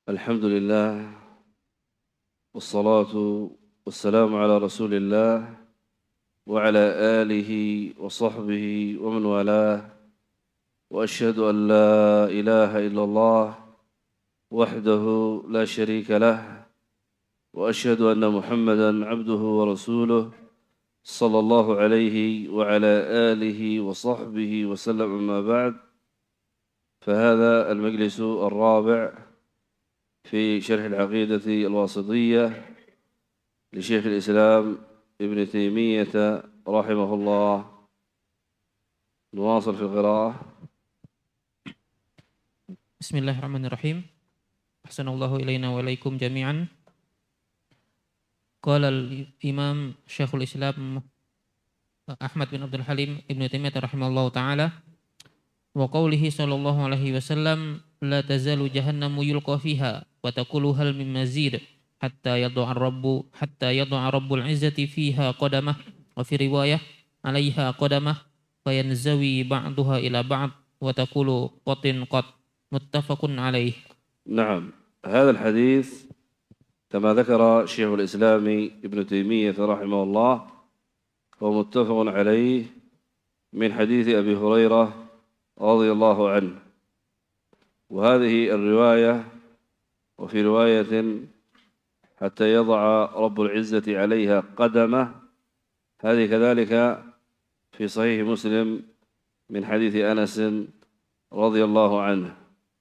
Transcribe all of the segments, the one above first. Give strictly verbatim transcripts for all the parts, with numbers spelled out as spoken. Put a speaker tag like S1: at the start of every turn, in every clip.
S1: الحمد لله والصلاة والسلام على رسول الله وعلى آله وصحبه ومن والاه، وأشهد أن لا إله إلا الله وحده لا شريك له، وأشهد أن محمدًا عبده ورسوله صلى الله عليه وعلى آله وصحبه وسلم. أما بعد، فهذا المجلس الرابع في شرح العقيدة الواسطية لشيخ الإسلام ابن تيمية رحمه الله. نواصل في القراءة.
S2: Bismillahirrahmanirrahim. Ahsanallahu ilaina wa ilaikum jami'an. Qala al-Imam Syekhul Islam Ahmad bin Abdul Halim Ibnu Taimiyah rahimahullahu taala wa qawlihi sallallahu alaihi wasallam la tazalu jahannamu yulqa fiha wa taqulu hal min mazid hatta yad'a rabbu hatta yad'a rabbul izzati fiha qadamah wa fi riwayah 'alaiha qadamah fayanzawi ba'daha ila ba'd wa taqulu qatin qat muttafaqun alaih.
S1: نعم، هذا الحديث كما ذكر شيخ الإسلام ابن تيمية رحمه الله هو متفق عليه من حديث أبي هريرة رضي الله عنه، وهذه الرواية وفي رواية حتى يضع رب العزة عليها قدمه، هذه كذلك في صحيح مسلم من حديث أنس رضي الله عنه.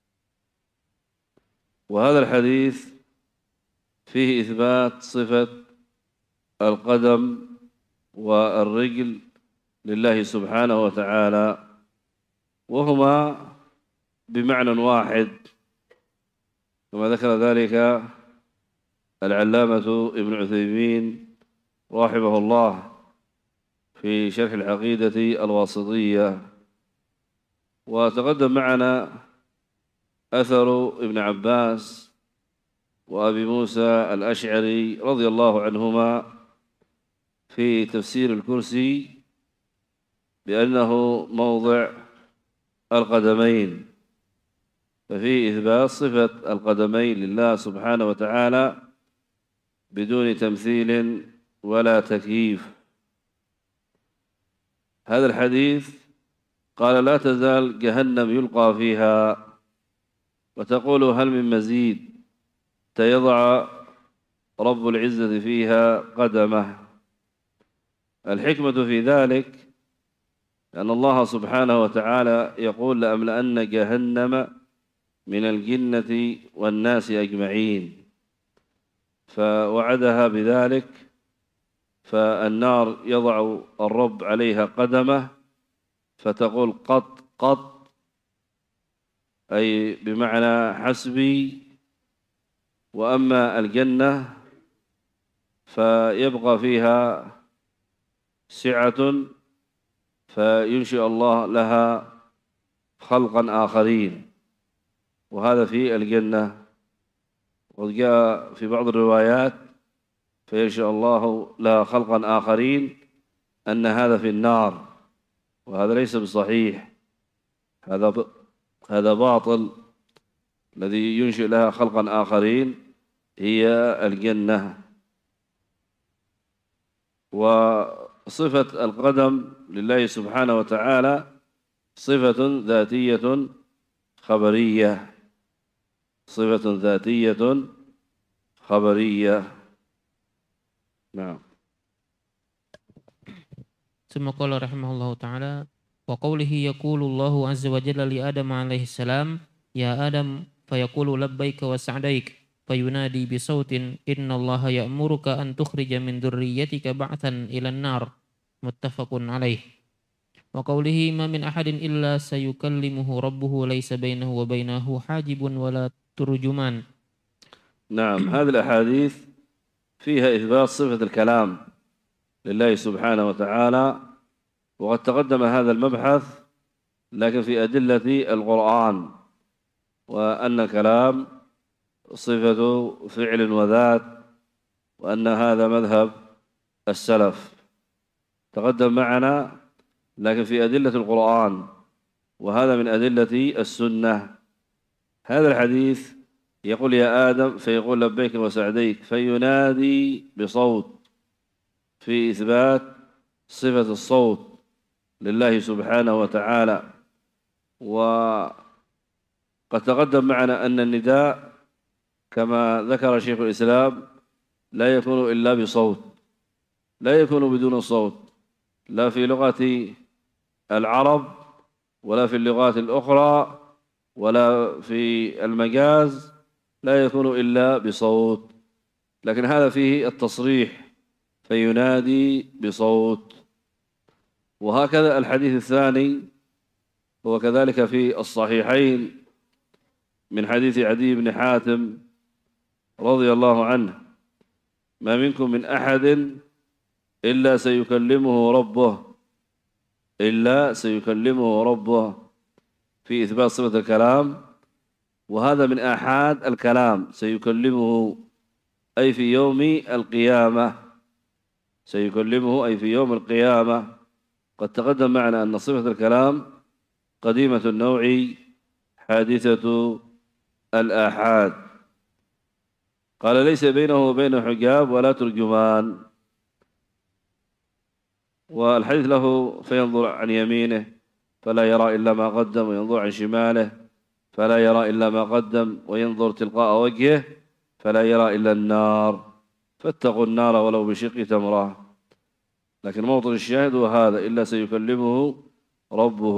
S1: وهذا الحديث فيه إثبات صفة القدم والرجل لله سبحانه وتعالى، وهما بمعنى واحد كما ذكر ذلك العلامة ابن عثيمين رحمه الله في شرح العقيدة الواسطية. وتقدم معنا أثر ابن عباس وأبي موسى الأشعري رضي الله عنهما في تفسير الكرسي بأنه موضع القدمين، ففيه إثبات صفة القدمين لله سبحانه وتعالى بدون تمثيل ولا تكييف. هذا الحديث قال لا تزال جهنم يلقى فيها وتقول هل من مزيد تيضع رب العزة فيها قدمه. الحكمة في ذلك أن الله سبحانه وتعالى يقول لأملأن جهنم من الجنة والناس أجمعين، فوعدها بذلك، فالنار يضع الرب عليها قدمه فتقول قط قط، أي بمعنى حسبي. وأما الجنة فيبقى فيها سعة فينشئ الله لها خلقا آخرين، وهذا في الجنة. وقد جاء في بعض الروايات فينشئ الله لها خلقا آخرين أن هذا في النار، وهذا ليس بصحيح، هذا هذا باطل. الذي ينشئ لها خلقا آخرين هي الجنة. وصفة القدم لله سبحانه وتعالى صفة ذاتية خبرية، صفة ذاتية خبرية. نعم.
S2: ثم قال رحمه الله تعالى وقوله يقول الله عز وجل لآدم عليه السلام يا آدم فيقول لبيك وسعديك فينادي بصوت إن الله يأمرك أن تخرج من ذريتك بعثا إلى النار متفق عليه. وقوله ما من أحد إلا سيكلمه ربه ليس بينه وبينه حاجب ولا ترجمان.
S1: نعم، هذه الأحاديث فيها إثبات صفة الكلام لله سبحانه وتعالى، وقد تقدم هذا المبحث لكن في أدلة القرآن، وأن الكلام صفة فعل وذات، وأن هذا مذهب السلف تقدم معنا، لكن في أدلة القرآن، وهذا من أدلة السنة. هذا الحديث يقول يا آدم فيقول لبيك وسعديك، فينادي بصوت في إثبات صفة الصوت لله سبحانه وتعالى. وقد تقدم معنا أن النداء كما ذكر شيخ الإسلام لا يكون إلا بصوت، لا يكون بدون صوت، لا في لغة العرب ولا في اللغات الأخرى ولا في المجاز، لا يكون إلا بصوت. لكن هذا فيه التصريح فينادي بصوت. وهكذا الحديث الثاني هو كذلك في الصحيحين من حديث عدي بن حاتم رضي الله عنه: ما منكم من أحد إلا سيكلمه ربه إلا سيكلمه ربه في إثبات صفة الكلام. وهذا من آحاد الكلام، سيكلمه أي في يوم القيامة، سيكلمه أي في يوم القيامة. قد تقدم معنا أن صفة الكلام قديمة النوع حادثة الآحاد. قال: ليس بينه وبينه حجاب ولا ترجمان. والحديث له: فينظر عن يمينه فلا يرى إلا ما قدم، وينظر عن شماله فلا يرى إلا ما قدم، وينظر تلقاء وجهه فلا يرى إلا النار، فاتقوا النار ولو بشق تمرة. لكن موطن الشاهد هو هذا: إلا سيكلمه ربه.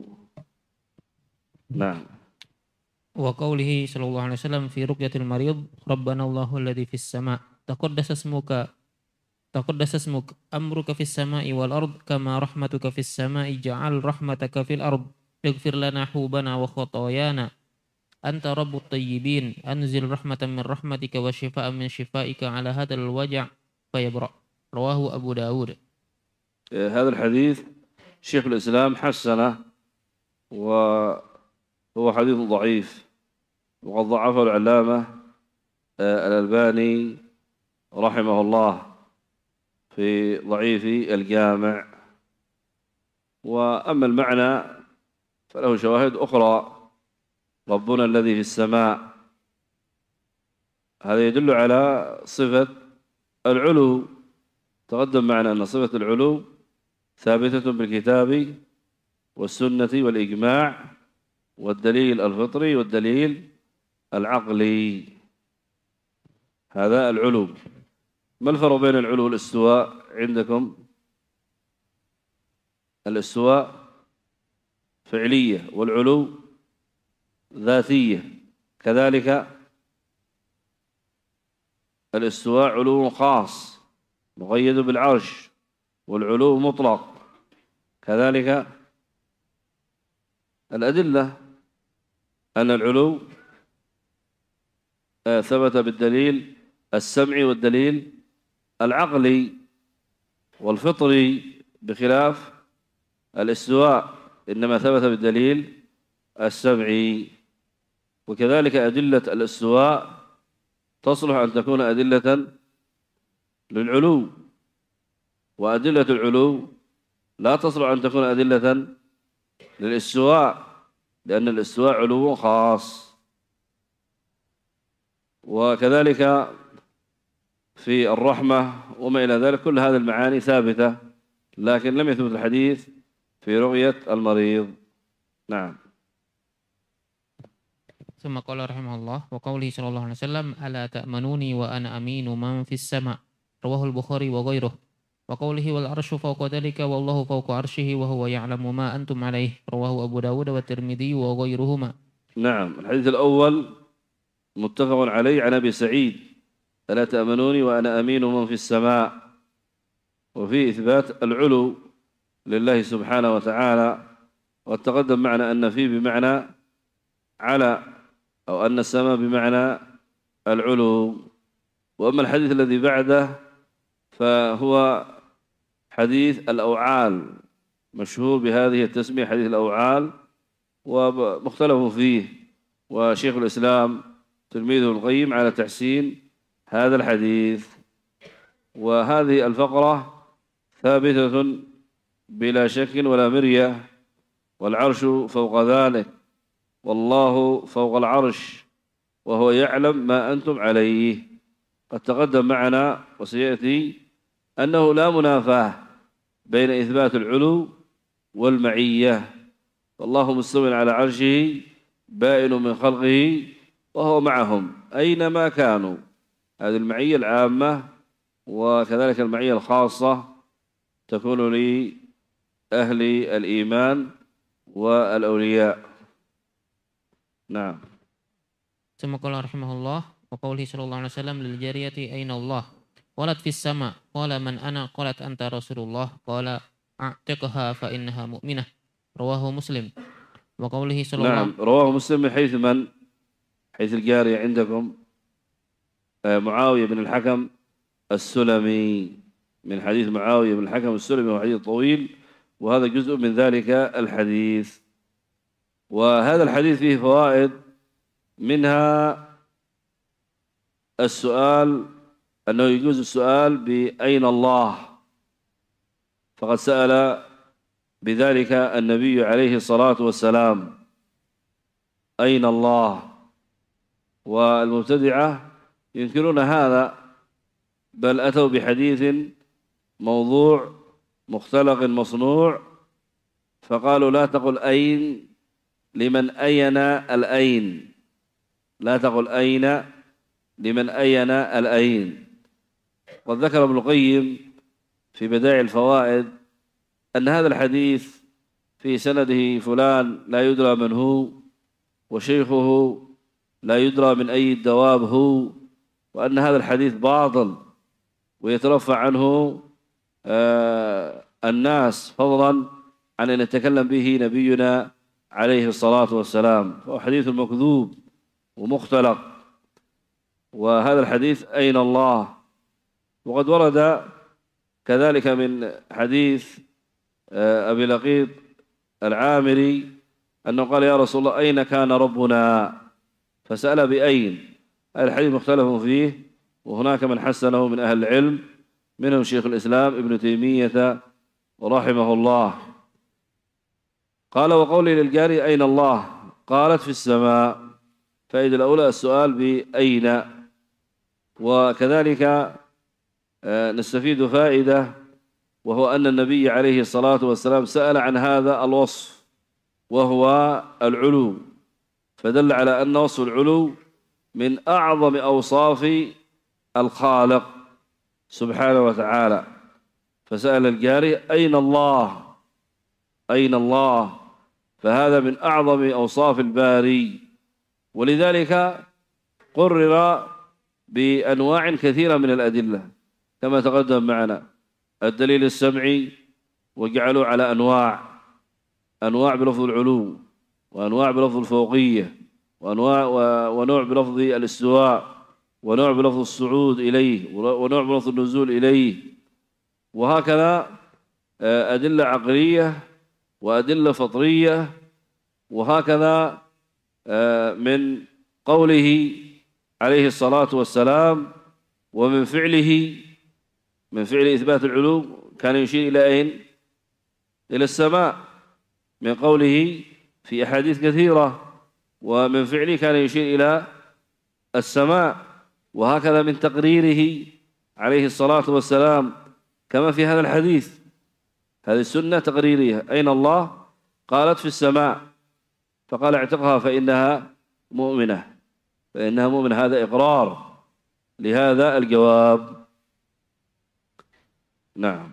S1: نعم.
S2: وقوله صلى الله عليه وسلم في رقية المريض: ربنا الله الذي في السماء تقدس اسمك تقدس اسمك أمرك في السماء والأرض كما رحمتك في السماء جعل رحمتك في الأرض اغفر لنا حوبنا وخطايانا أنت رب الطيبين أنزل رحمة من رحمتك وشفاء من شفائك على هذا الوجع فيبرأ. رواه أبو داود.
S1: هذا الحديث شيخ الإسلام حسنه، وهو حديث ضعيف، وقد ضعفه العلامة الألباني رحمه الله في ضعيف الجامع. وأما المعنى فله شواهد أخرى: ربنا الذي في السماء، هذا يدل على صفة العلو. تقدم معنا أن صفة العلو ثابتة بالكتاب والسنة والإجماع والدليل الفطري والدليل العقلي. هذا العلو. ما الفرق بين العلو والاستواء عندكم؟ الاستواء فعلية والعلو ذاتية. كذلك الاستواء علو خاص مقيد بالعرش، والعلو مطلق. كذلك الأدلة أن العلو ثبت بالدليل السمعي والدليل العقلي والفطري، بخلاف الاستواء إنما ثبت بالدليل السمعي. وكذلك أدلة الاستواء تصلح أن تكون أدلة للعلو، وأدلة العلو لا تصلح أن تكون أدلة للاستواء، لأن الاستواء علو خاص. وكذلك في الرحمة وما إلى ذلك، كل هذه المعاني ثابتة، لكن لم يثبت الحديث في رؤية المريض. نعم.
S2: ثم قال رحمه الله: وقوله صلى الله عليه وسلم: ألا تأمنوني وأنا أمين من في السماء. رواه البخاري وغيره. وقوله: والعرش فوق ذلك والله فوق عرشه وهو يعلم ما أنتم عليه. رواه أبو داود والترمذي وغيرهما.
S1: نعم. الحديث الأول متفق عليه عن أبي سعيد: ألا تأمنوني وأنا أمين من في السماء، وفي إثبات العلو لله سبحانه وتعالى. وتقدم معنا أن فيه بمعنى على، أو أن السماء بمعنى العلو. وأما الحديث الذي بعده فهو حديث الأوعال، مشهور بهذه التسمية حديث الأوعال، ومختلف فيه. وشيخ الإسلام تلميذه القيم على تحسين هذا الحديث. وهذه الفقرة ثابتة بلا شك ولا مرية: والعرش فوق ذلك والله فوق العرش وهو يعلم ما أنتم عليه. قد تقدم معنا وسيأتي أنه لا منافاة بين إثبات العلو والمعية، والله مستوٍ على عرشه بائن من خلقه وهو معهم أينما كانوا. هذه المعية العامة، وكذلك المعية الخاصة تكون لأهل الإيمان والأولياء. نعم.
S2: ثم قال رحمه الله وقوله صلى الله عليه وسلم للجارية أين الله قالت في السماء قال من أنا قالت أنت رسول الله قال أعتقها فإنها مؤمنة رواه مسلم. وقوله صلى الله
S1: نعم، رواه مسلم من حيث من؟ حيث الجارية عندكم معاوية بن الحكم السلمي، من حديث معاوية بن الحكم السلمي، وهو حديث طويل، وهذا جزء من ذلك الحديث. وهذا الحديث فيه فوائد، منها السؤال أنه يجوز السؤال بأين الله، فقد سأل بذلك النبي عليه الصلاة والسلام أين الله، والمبتدعة ينكرون هذا، بل أتوا بحديث موضوع مختلق مصنوع، فقالوا لا تقل أين لمن أين الأين، لا تقل أين لمن أين الأين. قد ذكر ابن القيم في بدائع الفوائد أن هذا الحديث في سنده فلان لا يدرى من هو، وشيخه لا يدرى من أي الدواب هو، وأن هذا الحديث باطل ويترفع عنه آه الناس، فضلا عن أن يتكلم به نبينا عليه الصلاة والسلام، فهو حديث مكذوب ومختلق. وهذا الحديث أين الله. وقد ورد كذلك من حديث أبي لقيط العامري أنه قال يا رسول الله أين كان ربنا، فسأل بأين. هذا الحديث مختلف فيه، وهناك من حسنه من أهل العلم، منهم شيخ الإسلام ابن تيمية رحمه الله. قال وقولي للجاري أين الله قالت في السماء، فائدة الأولى السؤال بأين. وكذلك نستفيد فائدة، وهو أن النبي عليه الصلاة والسلام سأل عن هذا الوصف وهو العلو، فدل على أن وصف العلو من أعظم أوصاف الخالق سبحانه وتعالى. فسأل الجاري أين الله، أين الله، فهذا من أعظم أوصاف الباري، ولذلك قرر بأنواع كثيرة من الأدلة كما تقدم معنا. الدليل السمعي وجعلوا على أنواع، أنواع بلفظ العلو، وأنواع بلفظ الفوقية، وأنواع ونوع بلفظ الاستواء، ونوع بلفظ الصعود إليه، ونوع بلفظ النزول إليه، وهكذا أدلة عقلية وأدلة فطرية، وهكذا من قوله عليه الصلاة والسلام ومن فعله، من فعل إثبات العلو كان يشير إلى أين؟ إلى السماء، من قوله في أحاديث كثيرة ومن فعله كان يشير إلى السماء، وهكذا من تقريره عليه الصلاة والسلام كما في هذا الحديث. هذه السنة تقريرية، أين الله؟ قالت في السماء، فقال اعتقها فإنها مؤمنة، فإنها مؤمنة، هذا إقرار لهذا الجواب. نعم.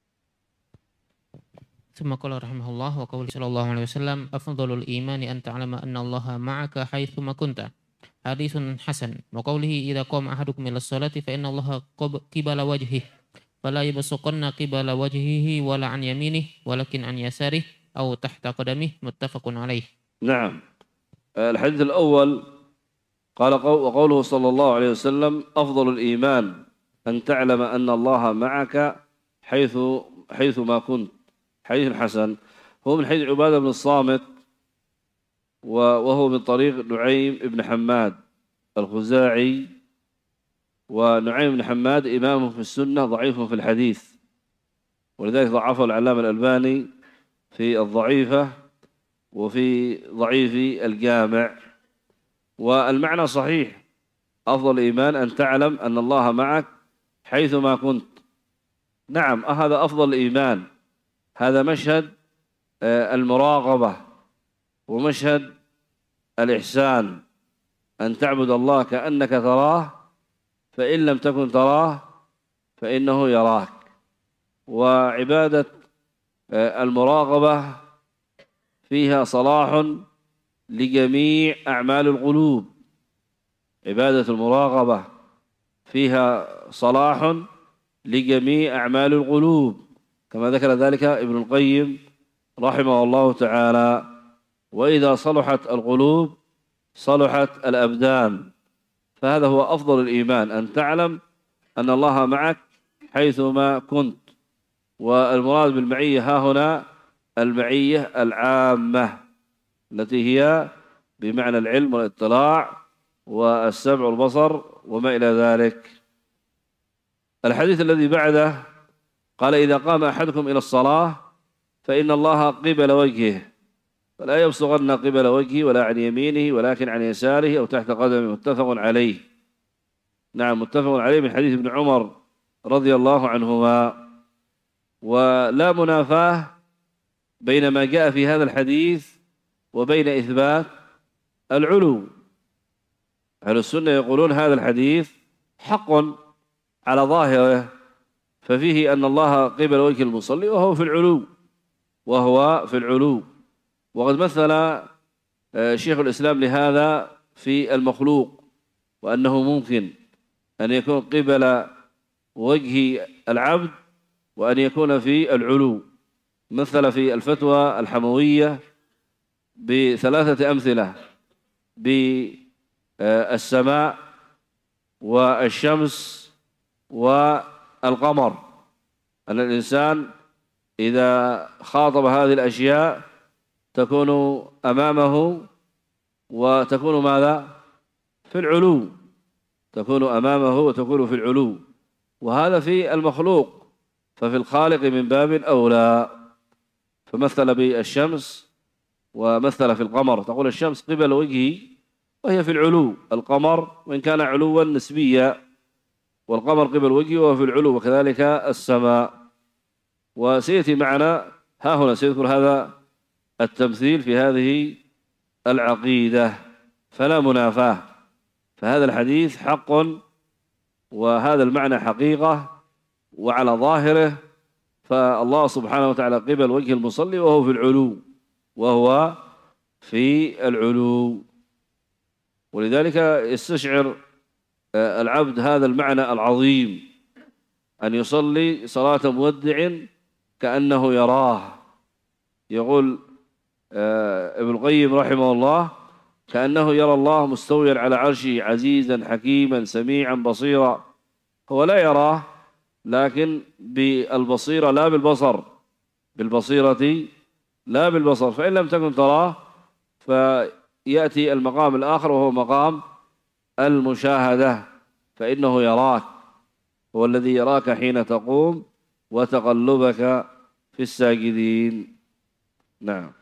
S2: ثم قال رحمه الله وقوله صلى الله عليه وسلم أفضل الإيمان أن تعلم أن الله معك حيثما كنت حديث حسن. وقوله إذا قام أحدكم إلى الصلاة فإن الله قبل وجهه فلا يبصقن قبل وجهه ولا عن يمينه ولكن عن يساره أو تحت قدمه متفق عليه.
S1: نعم. الحديث الأول قال وقوله صلى الله عليه وسلم أفضل الإيمان أن تعلم أن الله معك حيث حيث ما كنت، حديث حسن. هو من حديث عبادة بن الصامت، وهو من طريق نعيم بن حماد الخزاعي، ونعيم بن حماد إمام في السنة ضعيف في الحديث، ولذلك ضعفه العلامة الألباني في الضعيفة وفي ضعيف الجامع. والمعنى صحيح، أفضل الإيمان أن تعلم أن الله معك حيثما كنت. نعم، هذا أفضل الإيمان، هذا مشهد المراقبة ومشهد الإحسان، أن تعبد الله كأنك تراه، فإن لم تكن تراه فإنه يراك. وعبادة المراقبة فيها صلاح لجميع أعمال القلوب، عبادة المراقبة فيها صلاح لجميع أعمال القلوب، كما ذكر ذلك ابن القيم رحمه الله تعالى. وإذا صلحت القلوب صلحت الأبدان، فهذا هو أفضل الإيمان، أن تعلم أن الله معك حيثما كنت. والمراد بالمعية ها هنا المعية العامة التي هي بمعنى العلم والاطلاع والسمع والبصر وما إلى ذلك. الحديث الذي بعده قال: إذا قام أحدكم إلى الصلاة فإن الله قبل وجهه، فلا يبصغن قبل وجهه ولا عن يمينه ولكن عن يساره أو تحت قدمه، متفق عليه. نعم، متفق عليه من حديث ابن عمر رضي الله عنهما. ولا منافاة بين ما جاء في هذا الحديث وبين إثبات العلو. أهل السنة يقولون هذا الحديث حق على ظاهره، ففيه أن الله قبل وجه المصلي وهو في العلو وهو في العلو. وقد مثل شيخ الإسلام لهذا في المخلوق، وأنه ممكن أن يكون قبل وجه العبد وأن يكون في العلو. مثل في الفتوى الحموية بثلاثة أمثلة: بالسماء والشمس والقمر، أن الإنسان إذا خاطب هذه الأشياء تكون أمامه وتكون ماذا؟ في العلو، تكون أمامه وتكون في العلو. وهذا في المخلوق، ففي الخالق من باب أولى. فمثل بالشمس ومثل في القمر، تقول الشمس قبل وجهي وهي في العلو، القمر وإن كان علوا نسبيا، والقمر قبل وجهي وهو في العلو، وكذلك السماء. وسيأتي معنا ها هنا سيذكر هذا التمثيل في هذه العقيدة، فلا منافاة. فهذا الحديث حق، وهذا المعنى حقيقة وعلى ظاهره، فالله سبحانه وتعالى قبل وجه المصلي وهو في العلو وهو في العلو. ولذلك يستشعر العبد هذا المعنى العظيم، أن يصلي صلاة مودع كأنه يراه. يقول ابن القيم رحمه الله: كأنه يرى الله مستويا على عرشه عزيزا حكيما سميعا بصيرا. هو لا يراه، لكن بالبصيرة لا بالبصر، بالبصيرة لا بالبصر. فإن لم تكن تراه فيأتي المقام الآخر وهو مقام المشاهدة، فإنه يراك، هو الذي يراك حين تقوم وتقلبك في الساجدين. نعم.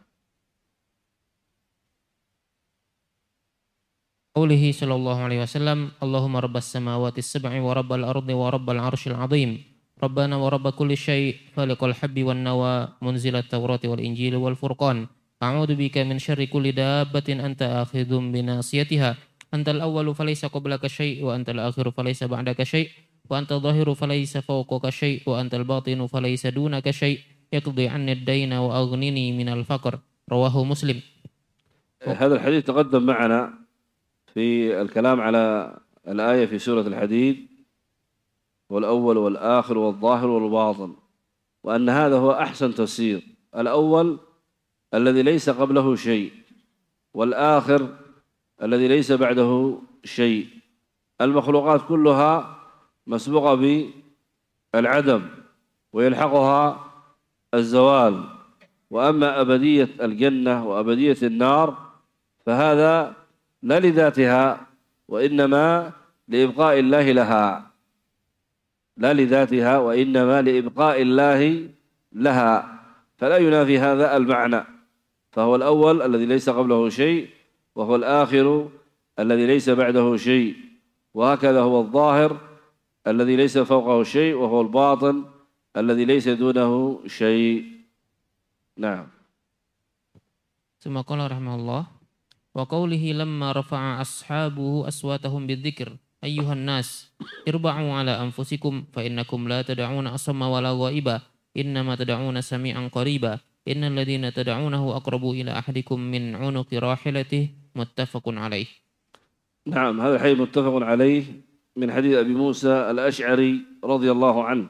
S2: قوله صلى الله عليه وسلم: اللهم رب السماوات السبع ورب الأرض ورب العرش العظيم، ربنا ورب كل شيء، فالق الحب والنوى، منزل التوراة والإنجيل والفرقان، أعوذ بك من شر كل دابة أنت آخذ بناصيتها، أنت الأول فليس قبلك شيء، وأنت الآخر فليس بعدك شيء، وأنت الظاهر فليس فوقك شيء، وأنت الباطن فليس دونك شيء، اقضي عني الدين وأغنني من الفقر. رواه مسلم.
S1: هذا الحديث تقدم معنا في الكلام على الآية في سورة الحديد: والأول والآخر والظاهر والباطن، وأن هذا هو أحسن تفسير. الأول الذي ليس قبله شيء، والآخر الذي ليس بعده شيء. المخلوقات كلها مسبوقة بالعدم ويلحقها الزوال، وأما أبدية الجنة وأبدية النار فهذا لا لذاتها، وإنما لإبقاء الله لها، لا لذاتها وإنما لإبقاء الله لها، فلا ينافي هذا المعنى. فهو الأول الذي ليس قبله شيء، وهو الآخر الذي ليس بعده شيء، وهكذا هو الظاهر الذي ليس فوقه شيء، وهو الباطن الذي ليس دونه شيء. نعم.
S2: ثم قال رحمه الله: وقوله لما رفع أصحابه أصواتهم بالذكر أيها الناس اربعوا على أنفسكم فإنكم لا تدعون أصم ولا غائبا إنما تدعون سميعا قريبا إن الذين تدعونه أقرب إلى أحدكم من عنق راحلته متفق عليه.
S1: نعم، هذا الحديث متفق عليه من حديث أبي موسى الأشعري رضي الله عنه،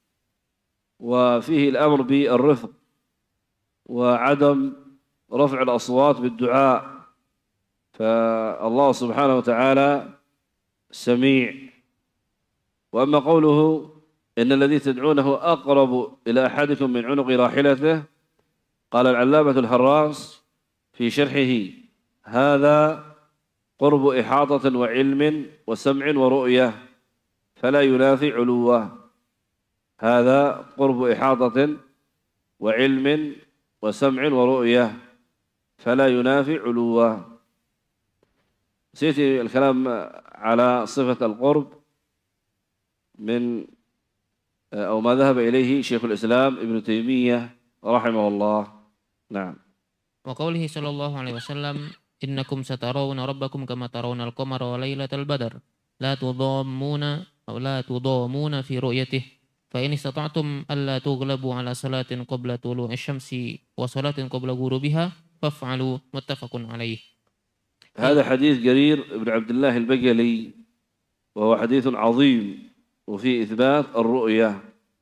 S1: وفيه الأمر بالرفق وعدم رفع الأصوات بالدعاء، فالله سبحانه وتعالى سميع. وأما قوله إن الذي تدعونه أقرب إلى أحدكم من عنق راحلته، قال العلامة الحراس في شرحه: هذا قرب إحاطة وعلم وسمع ورؤية فلا ينافي علوه. هذا قرب إحاطة وعلم وسمع ورؤية فلا ينافي علوه. سيأتي الكلام على صفة القرب من أو ما ذهب إليه شيخ الإسلام ابن تيمية رحمه الله. نعم.
S2: وقوله صلى الله عليه وسلم إنكم سترون ربكم كما ترون القمر وليلة البدر لا تضامون أو لا تضامون في رؤيته فإن استطعتم ألا تغلبوا على صلاة قبل طلوع الشمس وصلاة قبل غروبها فافعلوا متفق عليه.
S1: هذا حديث جرير بن عبد الله البجلي، وهو حديث عظيم وفي إثبات الرؤية.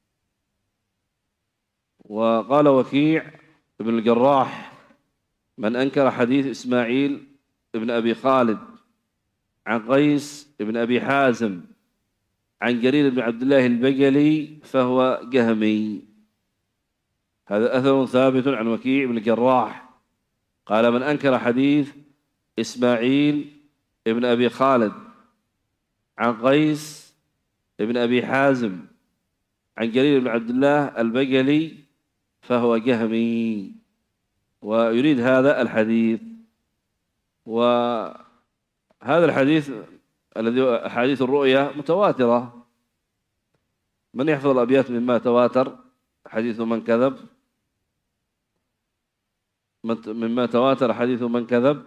S1: وقال وكيع بن الجراح: من أنكر حديث إسماعيل بن أبي خالد عن قيس بن أبي حازم عن جرير بن عبد الله البجلي فهو جهمي. هذا أثر ثابت عن وكيع بن الجراح، قال: من أنكر حديث إسماعيل بن أبي خالد عن قيس بن أبي حازم عن جرير بن عبد الله البجلي فهو جهمي. ويريد هذا الحديث. وهذا الحديث الذي أحاديث الرؤيا متواترة. من يحفظ الأبيات مما تواتر؟ حديث من كذب، مما تواتر حديث من كذب،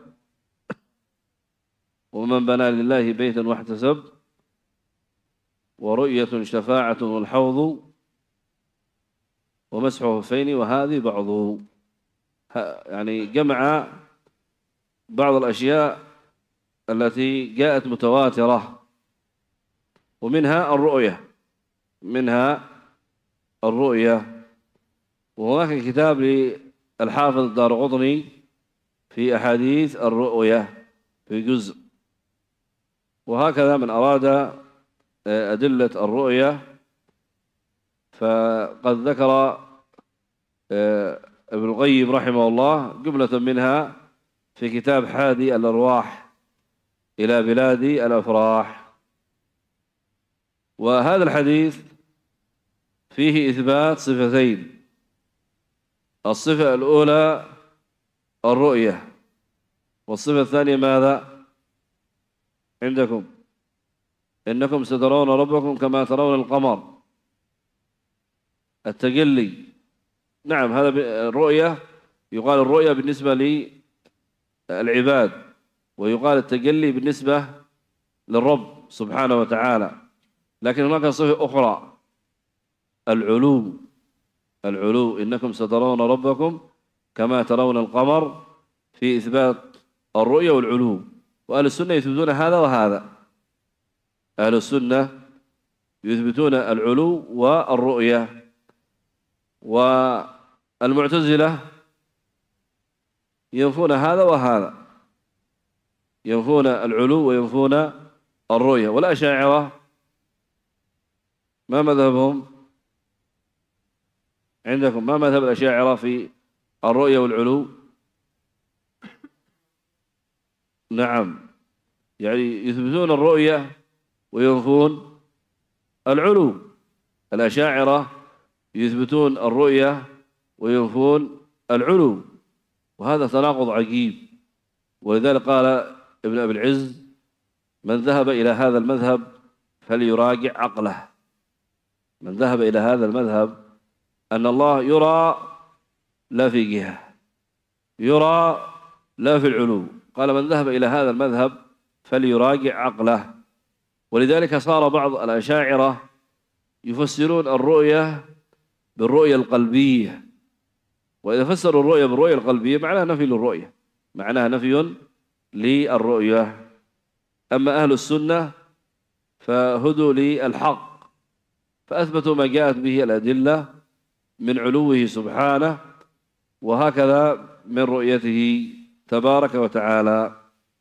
S1: ومن بنى لله بيتا واحتسب، ورؤية شفاعة والحوض، ومسح خفين وهذه بعضه. يعني جمع بعض الأشياء التي جاءت متواترة، ومنها الرؤية منها الرؤية. وهناك كتاب للحافظ الدارقطني في أحاديث الرؤية في جزء. وهكذا من أراد أدلة الرؤية فقد ذكر ابن القيم رحمه الله جملة منها في كتاب حادي الأرواح إلى بلاد الأفراح. وهذا الحديث فيه إثبات صفتين: الصفة الأولى الرؤية، والصفة الثانية ماذا عندكم؟ إنكم سترون ربكم كما ترون القمر، التجلي. نعم، هذا الرؤية يقال الرؤية بالنسبة للعباد، ويقال التجلي بالنسبة للرب سبحانه وتعالى. لكن هناك صفة أخرى، العلو. العلو، إنكم سترون ربكم كما ترون القمر، في إثبات الرؤية والعلو. وأهل السنة يثبتون هذا وهذا. أهل السنة يثبتون العلو والرؤية، والمعتزلة ينفون هذا وهذا، ينفون العلو وينفون الرؤية. والأشاعرة ما مذهبهم عندكم؟ ما مذهب الأشاعرة في الرؤية والعلو؟ نعم، يعني يثبتون الرؤية وينفون العلو. الأشاعرة يثبتون الرؤية وينفون العلو، وهذا تناقض عجيب. ولذلك قال ابن أبي العز من ذهب إلى هذا المذهب فليراجع عقله. من ذهب إلى هذا المذهب أن الله يرى لا في جهة، يرى لا في العلو، قال من ذهب إلى هذا المذهب فليراجع عقله. ولذلك صار بعض الأشاعرة يفسرون الرؤية بالرؤية القلبية، وإذا فسروا الرؤية بالرؤية القلبية معناها نفي للرؤية، معناها نفي للرؤية. أما أهل السنة فهدوا للحق، فأثبتوا ما جاءت به الأدلة من علوه سبحانه، وهكذا من رؤيته تبارك وتعالى.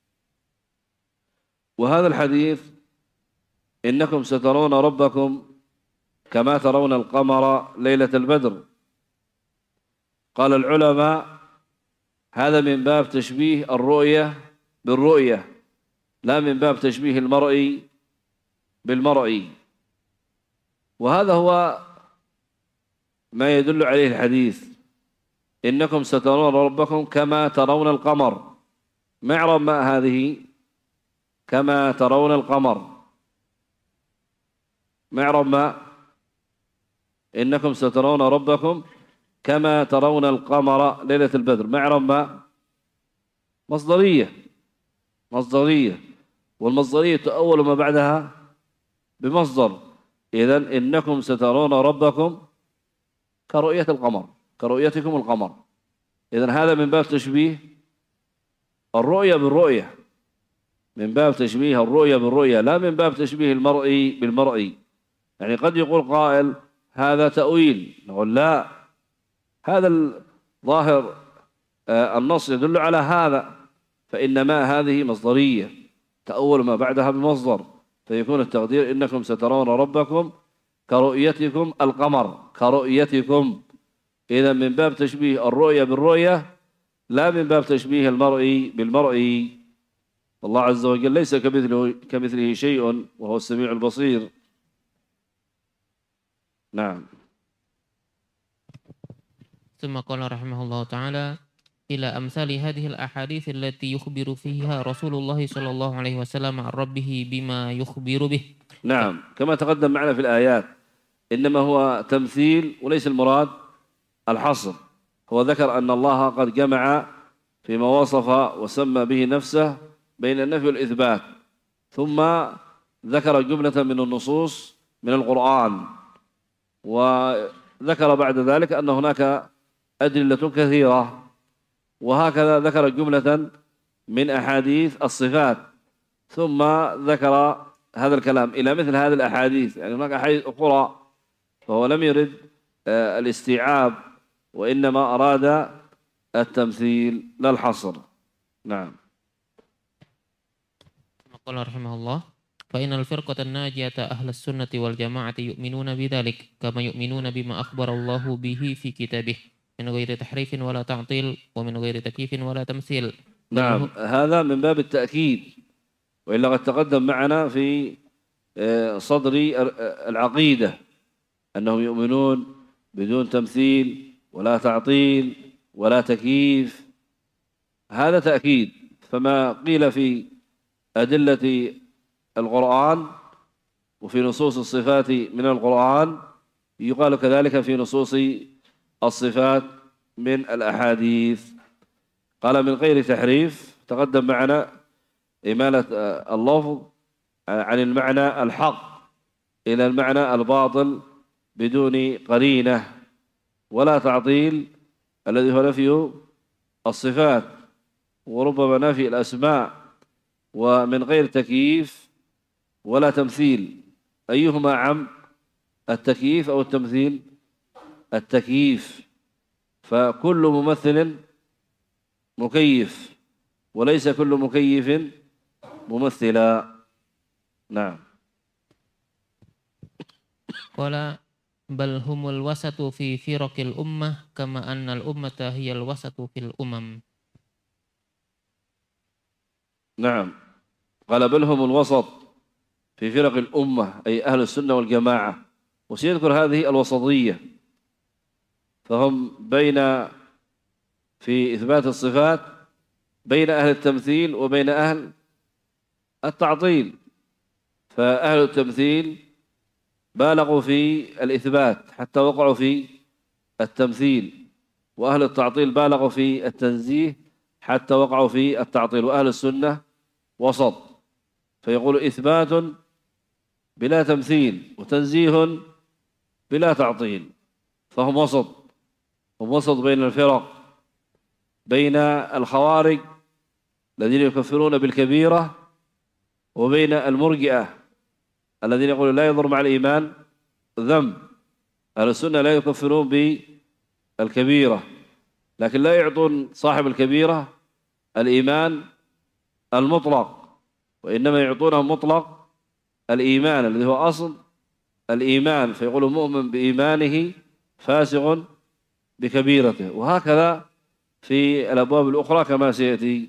S1: وهذا الحديث إنكم سترون ربكم كما ترون القمر ليلة البدر، قال العلماء هذا من باب تشبيه الرؤية بالرؤية، لا من باب تشبيه المرء بالمرء. وهذا هو ما يدل عليه الحديث، إنكم سترون ربكم كما ترون القمر. معرب ما هذه؟ كما ترون القمر. معرب ما؟ إنكم سترون ربكم كما ترون القمر ليلة البدر. معرب ما؟ مصدرية. مصدرية، والمصدرية تؤول ما بعدها بمصدر. إذن إنكم سترون ربكم كرؤية القمر، كرؤيتكم القمر. إذن هذا من باب تشبيه الرؤية بالرؤية، من باب تشبيه الرؤية بالرؤية، لا من باب تشبيه المرء بالمرء. يعني قد يقول قائل هذا تأويل، نقول لا، هذا الظاهر النص يدل على هذا، فإنما هذه مصدرية تأول ما بعدها بمصدر، فيكون التقدير إنكم سترون ربكم كرؤيتكم القمر، كرؤيتكم. إذا من باب تشبيه الرؤية بالرؤية، لا من باب تشبيه المرء بالمرء. الله عز وجل ليس كمثله, كمثله شيء وهو السميع البصير. نعم.
S2: ثم قال رحمه الله تعالى إلى أمثال هذه الأحاديث التي يخبر فيها رسول الله صلى الله عليه وسلم عن ربه بما يخبر به.
S1: نعم، كما تقدم معنا في الآيات، إنما هو تمثيل وليس المراد الحصر. هو ذكر أن الله قد جمع فيما وصف وسمى به نفسه بين النفي والإثبات، ثم ذكر جملة من النصوص من القرآن، وذكر بعد ذلك أن هناك أدلة كثيرة، وهكذا ذكر جملة من أحاديث الصفات، ثم ذكر هذا الكلام إلى مثل هذه الأحاديث. يعني هناك أحاديث أخرى، فهو لم يرد الاستيعاب، وإنما أراد التمثيل لا الحصر. نعم.
S2: قال رحمه الله فإن الفرقة الناجية أهل السنة والجماعة يؤمنون بذلك كما يؤمنون بما أخبر الله به في كتابه من غير تحريف ولا تعطيل ومن غير تكييف ولا تمثيل.
S1: نعم، هذا من باب التأكيد، وإلا قد تقدم معنا في صدر العقيدة أنهم يؤمنون بدون تمثيل ولا تعطيل ولا تكييف، هذا تأكيد. فما قيل في أدلة القرآن وفي نصوص الصفات من القرآن يقال كذلك في نصوص الصفات من الأحاديث. قال من غير تحريف، تقدم معنا إمالة اللفظ عن المعنى الحق إلى المعنى الباطل بدون قرينة، ولا تعطيل الذي هو نفي الصفات وربما نفي الأسماء، ومن غير تكييف ولا تمثيل. أيهما عم، التكييف أو التمثيل؟ التكييف. فكل ممثل مكيف، وليس كل مكيف ممثلا. نعم.
S2: قال بل هم الوسط في فرق الأمة كما أن الأمة هي الوسط في الأمم.
S1: نعم، قال بل هم الوسط في فرق الأمة، أي أهل السنة والجماعة. وسيذكر هذه الوسطية، فهم بين في إثبات الصفات بين أهل التمثيل وبين أهل التعطيل. فأهل التمثيل بالغوا في الإثبات حتى وقعوا في التمثيل، وأهل التعطيل بالغوا في التنزيه حتى وقعوا في التعطيل. وأهل السنة وسط، فيقول إثبات بلا تمثيل وتنزيه بلا تعطيل، فهم وسط، هم وسط بين الفرق، بين الخوارج الذين يكفرون بالكبيرة وبين المرجئة الذين يقولون لا يضر مع الإيمان ذنب. أهل السنة لا يكفرون بالكبيرة، لكن لا يعطون صاحب الكبيرة الإيمان المطلق، وإنما يعطونه مطلق الإيمان الذي هو أصل الإيمان، فيقول مؤمن بإيمانه فاسق بكبيرته. وهكذا في الأبواب الأخرى كما سيأتي.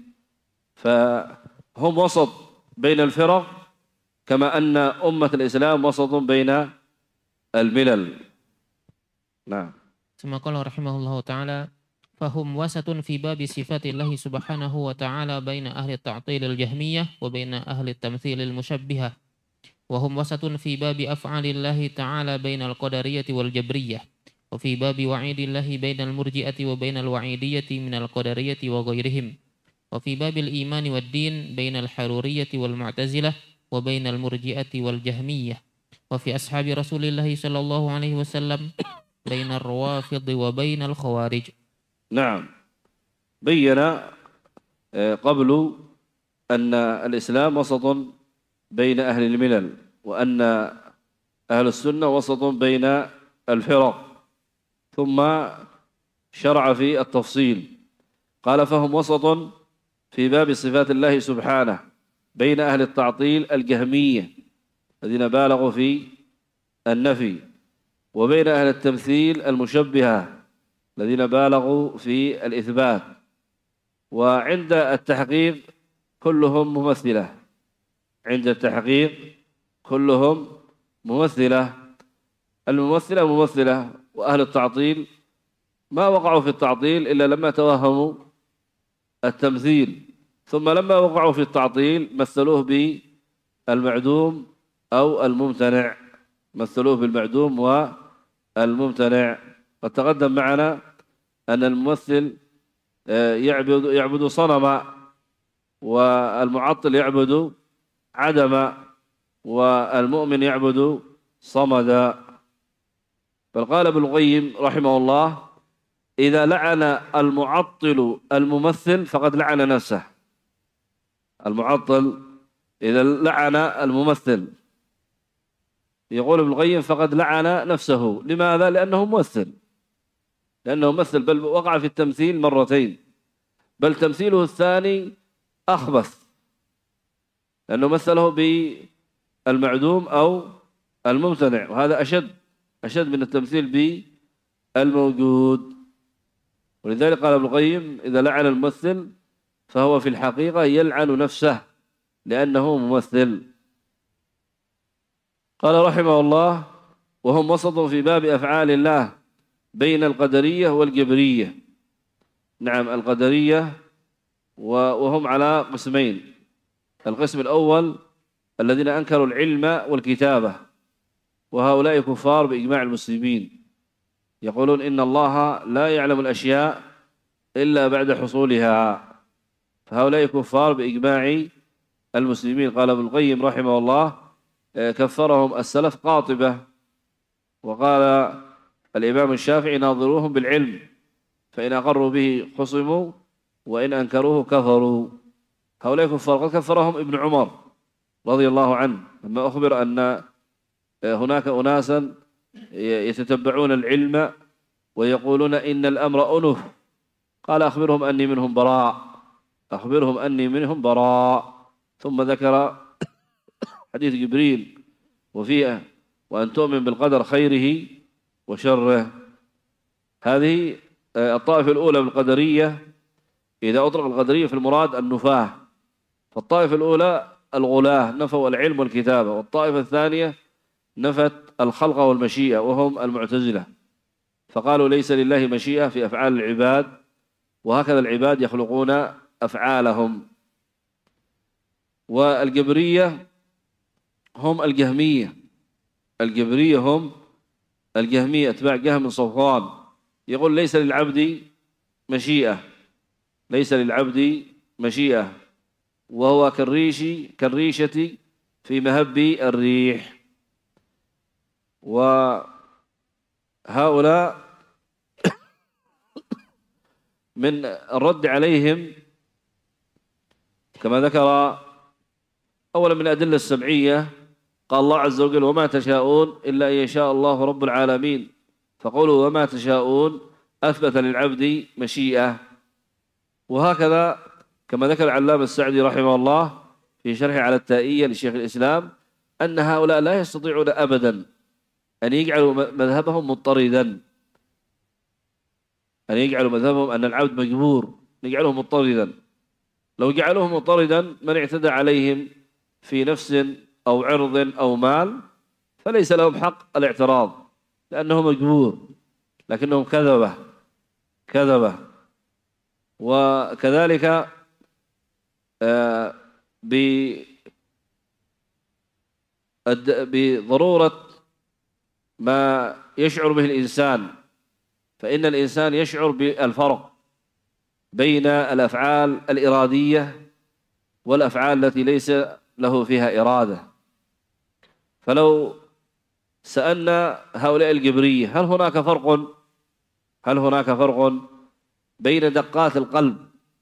S1: فهم وسط بين الفرق، كما أن أمة الإسلام وسط بين الملل. نعم.
S2: ثم قال رحمه الله تعالى: فهم وسط في باب صفات الله سبحانه وتعالى بين أهل التعطيل الجهمية وبين أهل التمثيل المشبهة، وهم وسط في باب أفعال الله تعالى بين القدرية والجبرية، وفي باب وعيد الله بين المرجئة وبين الوعيدية من القدرية وغيرهم، وفي باب الإيمان والدين بين الحرورية والمعتزلة وبين المرجئة والجهمية، وفي أصحاب رسول الله صلى الله عليه وسلم بين الروافض وبين الخوارج.
S1: نعم. بين قبل أن الإسلام وسط بين أهل الملل، وأن أهل السنة وسط بين الفرق، ثم شرع في التفصيل. قال: فهم وسط في باب صفات الله سبحانه بين أهل التعطيل الجهمية الذين بالغوا في النفي، وبين أهل التمثيل المشبهة الذين بالغوا في الإثبات. وعند التحقيق كلهم ممثلة، عند التحقيق كلهم ممثلة. الممثلة ممثلة، وأهل التعطيل ما وقعوا في التعطيل إلا لما توهموا التمثيل، ثم لما وقعوا في التعطيل مثلوه بالمعدوم أو الممتنع، مثلوه بالمعدوم والممتنع. قد تقدم معنا أن الممثل يعبد يعبد صنما، والمعطل يعبد عدما، والمؤمن يعبد صمدا. بل قال ابن القيم رحمه الله: إذا لعن المعطل الممثل فقد لعن نفسه. المعطل إذا لعن الممثل، يقول ابن القيم، فقد لعن نفسه. لماذا؟ لأنه ممثل، لأنه ممثل، بل وقع في التمثيل مرتين، بل تمثيله الثاني أخبث، لأنه مثله بالمعدوم أو الممتنع، وهذا أشد أشد من التمثيل بالموجود. ولذلك قال ابن القيم: إذا لعن الممثل فهو في الحقيقة يلعن نفسه لأنه ممثل. قال رحمه الله: وهم وسط في باب أفعال الله بين القدرية والجبرية. نعم، القدرية وهم على قسمين: القسم الأول الذين أنكروا العلم والكتابة، وهؤلاء كفار بإجماع المسلمين، يقولون إن الله لا يعلم الأشياء إلا بعد حصولها، فهؤلاء كفار بإجماع المسلمين. قال ابن القيم رحمه الله: كفرهم السلف قاطبة. وقال الإمام الشافعي: ناظروهم بالعلم، فإن أقروا به خصموا وإن أنكروه كفروا. هؤلاء كفار. قد كفرهم ابن عمر رضي الله عنه لما أخبر أن هناك أناسا يتتبعون العلم ويقولون إن الأمر أنف، قال: أخبرهم أني منهم براء، أخبرهم أني منهم براء. ثم ذكر حديث جبريل وفيه: وأن تؤمن بالقدر خيره وشره. هذه الطائفة الأولى بالقدرية. إذا أطلق القدرية في المراد النفاة، فالطائفة الأولى الغلاة نفوا العلم والكتابة، والطائفة الثانية نفت الخلق والمشيئة وهم المعتزلة، فقالوا ليس لله مشيئة في أفعال العباد، وهكذا العباد يخلقون أفعالهم. والجبرية هم الجهمية. الجبرية هم الجهمية أتباع جهم بن صفوان، يقول ليس للعبد مشيئة، ليس للعبد مشيئة، وهو كالريش كالريشة في مهب الريح. وهؤلاء من الرد عليهم كما ذكر أولا من الأدلة السمعية، قال الله عز وجل وما تشاءون إلا أن يشاء الله رب العالمين، فقولوا وما تشاءون أثبت للعبد مشيئة. وهكذا كما ذكر العلامة السعدي رحمه الله في شرحه على التائية لشيخ الإسلام أن هؤلاء لا يستطيعون أبدا أن يجعلوا مذهبهم مضطردا، أن يجعلوا مذهبهم أن العبد مجبور، يجعلهم مضطردا. لو جعلوه مضطردا من اعتدى عليهم في نفس أو عرض أو مال فليس لهم حق الاعتراض لأنه مجبور، لكنهم كذبة كذبة. وكذلك بضرورة ما يشعر به الإنسان، فإن الإنسان يشعر بالفرق بين الأفعال الإرادية والأفعال التي ليس له فيها إرادة. فلو سألنا هؤلاء الجبرية هل هناك فرق هل هناك فرق بين دقات القلب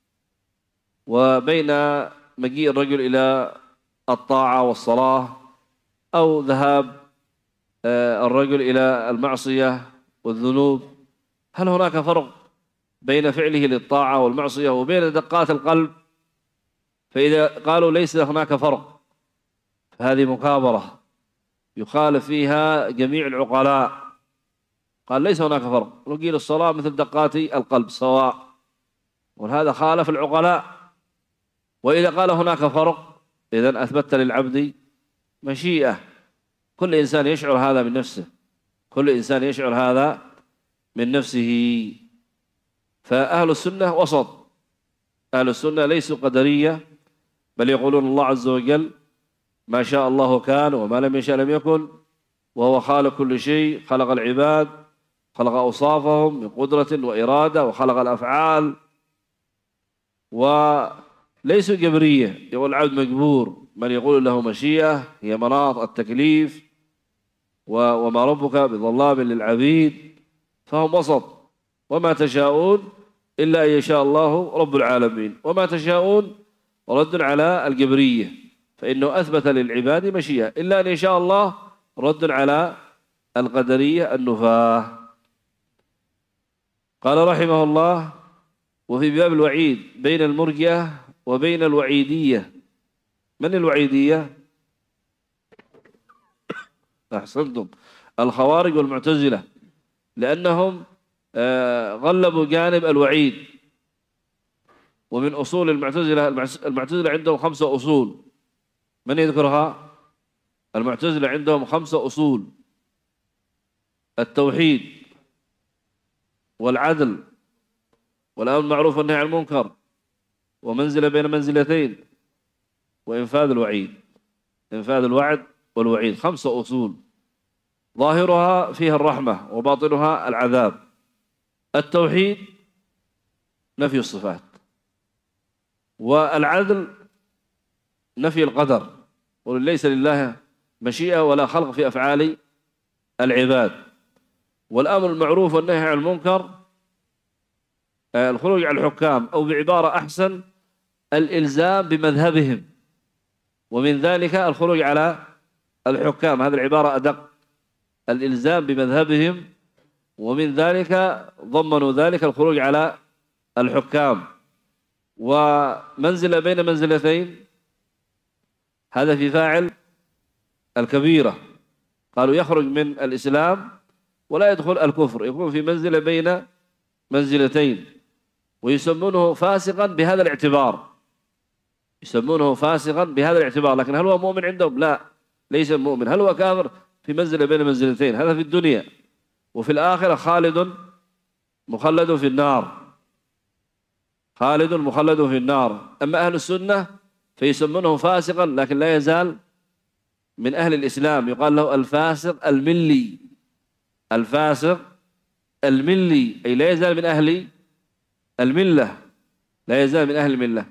S1: وبين مجيء الرجل إلى الطاعة والصلاة أو ذهاب الرجل إلى المعصية والذنوب؟ هل هناك فرق بين فعله للطاعة والمعصية وبين دقات القلب؟ فإذا قالوا ليس هناك فرق فهذه مكابرة يخالف فيها جميع العقلاء. قال ليس هناك فرق، نقول الصلاة مثل دقات القلب سواء، وهذا خالف العقلاء. وإذا قال هناك فرق إذن أثبت للعبد مشيئة. كل إنسان يشعر هذا من نفسه، كل إنسان يشعر هذا من نفسه. فأهل السنة وسط، أهل السنة ليسوا قدرية، بل يقولون الله عز وجل ما شاء الله كان وما لم يشاء لم يكن، وهو خالق كل شيء، خلق العباد، خلق أوصافهم من قدرة وإرادة، وخلق الأفعال. وليسوا جبرية يقول العبد مجبور، من يقول له مشيئة هي مناط التكليف، وما ربك بظلام للعبيد. فهم وسط، وما تشاءون إلا أن يشاء الله رب العالمين. وما تشاءون رد على الجبرية، فإنه أثبت للعباد مشيئة، إلا أن يشاء الله رد على القدرية النفاة. قال رحمه الله وفي باب الوعيد بين المرجئة وبين الوعيدية. من الوعيدية؟ أحسنتم، الخوارج والمعتزلة، لأنهم غلبوا جانب الوعيد. ومن أصول المعتزلة، المعتزلة عندهم خمسة أصول. من يذكرها؟ المعتزلة عندهم خمسة أصول: التوحيد والعدل والأمر بالمعروف والنهي عن المنكر ومنزلة بين منزلتين وإنفاذ الوعيد، إنفاذ الوعد والوعيد. خمسة أصول ظاهرها فيها الرحمة وباطنها العذاب. التوحيد نفي الصفات، والعدل نفي القدر، وليس لله مشيئة ولا خلق في أفعال العباد. والأمر المعروف والنهي عن المنكر الخروج على الحكام، أو بعبارة أحسن الإلزام بمذهبهم، ومن ذلك الخروج على الحكام، هذه العبارة أدق، الإلزام بمذهبهم، ومن ذلك ضمنوا ذلك الخروج على الحكام. ومنزلة بين منزلتين هذا في فاعل الكبيرة، قالوا يخرج من الإسلام ولا يدخل الكفر، يكون في منزلة بين منزلتين، ويسمونه فاسقا بهذا الاعتبار، يسمونه فاسقا بهذا الاعتبار. لكن هل هو مؤمن عندهم؟ لا، ليس مؤمن. هل هو كافر؟ في منزلة بين منزلتين، هذا في الدنيا. وفي الآخرة خالد مخلد في النار، خالد مخلد في النار. أما أهل السنة فيسمونه فاسقا لكن لا يزال من أهل الإسلام، يقال له الفاسق الملي. الفاسق الملي أي لا يزال من أهل الملة، لا يزال من أهل الملة.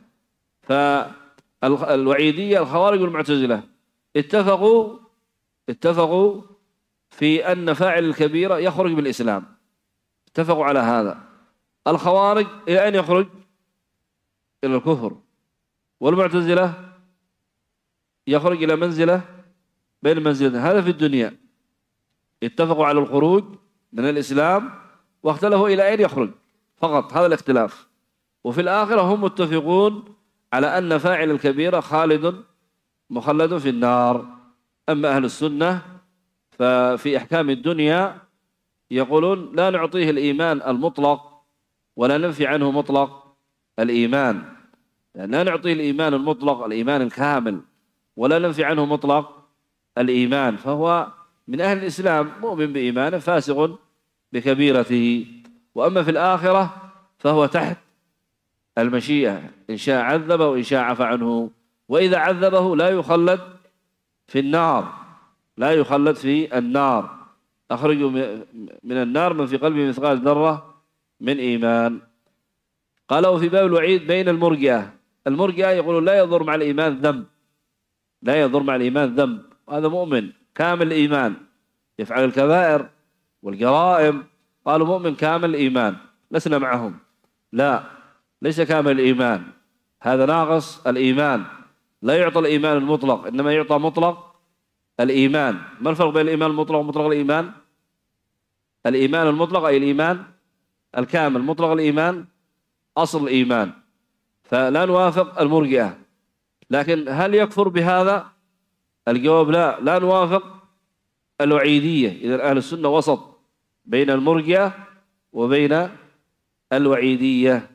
S1: فالوعيدية الخوارج والمعتزلة اتفقوا اتفقوا في أن فاعل الكبيرة يخرج بالإسلام، اتفقوا على هذا. الخوارج إلى أين يخرج؟ إلى الكفر. والمعتزلة يخرج إلى منزلة بين منزلتين. هذا في الدنيا اتفقوا على الخروج من الإسلام واختلفوا إلى أين يخرج فقط، هذا الاختلاف. وفي الآخرة هم متفقون على أن فاعل الكبيرة خالد مخلد في النار. أما أهل السنة ففي أحكام الدنيا يقولون لا نعطيه الإيمان المطلق ولا ننفي عنه مطلق الإيمان، يعني لا نعطيه الإيمان المطلق الإيمان الكامل ولا ننفي عنه مطلق الإيمان، فهو من أهل الإسلام مؤمن بإيمانه فاسق بكبيرته. وأما في الآخرة فهو تحت المشيئة، إن شاء عذبه وإن شاء عفى عنه. وإذا عذبه لا يخلد في النار، لا يخلد في النار. أخرجوا من النار من في قلبه مثقال ذرة من إيمان. قالوا في باب الوعيد بين المرجئة. المرجئة يقولون لا يضر مع الإيمان ذنب، لا يضر مع الإيمان ذنب، هذا مؤمن كامل الإيمان يفعل الكبائر والجرائم، قالوا مؤمن كامل الإيمان، لسنا معهم. لا، ليس كامل الإيمان، هذا ناقص الإيمان، لا يعطى الإيمان المطلق إنما يعطى مطلق الإيمان. ما الفرق بين الإيمان المطلق ومطلق الإيمان؟ الإيمان المطلق أي الإيمان الكامل، مطلق الإيمان أصل الإيمان. فلا نوافق المرجئة. لكن هل يكفر بهذا؟ الجواب لا، لا نوافق الوعيدية. إذا أهل السنة وسط بين المرجئة وبين الوعيدية.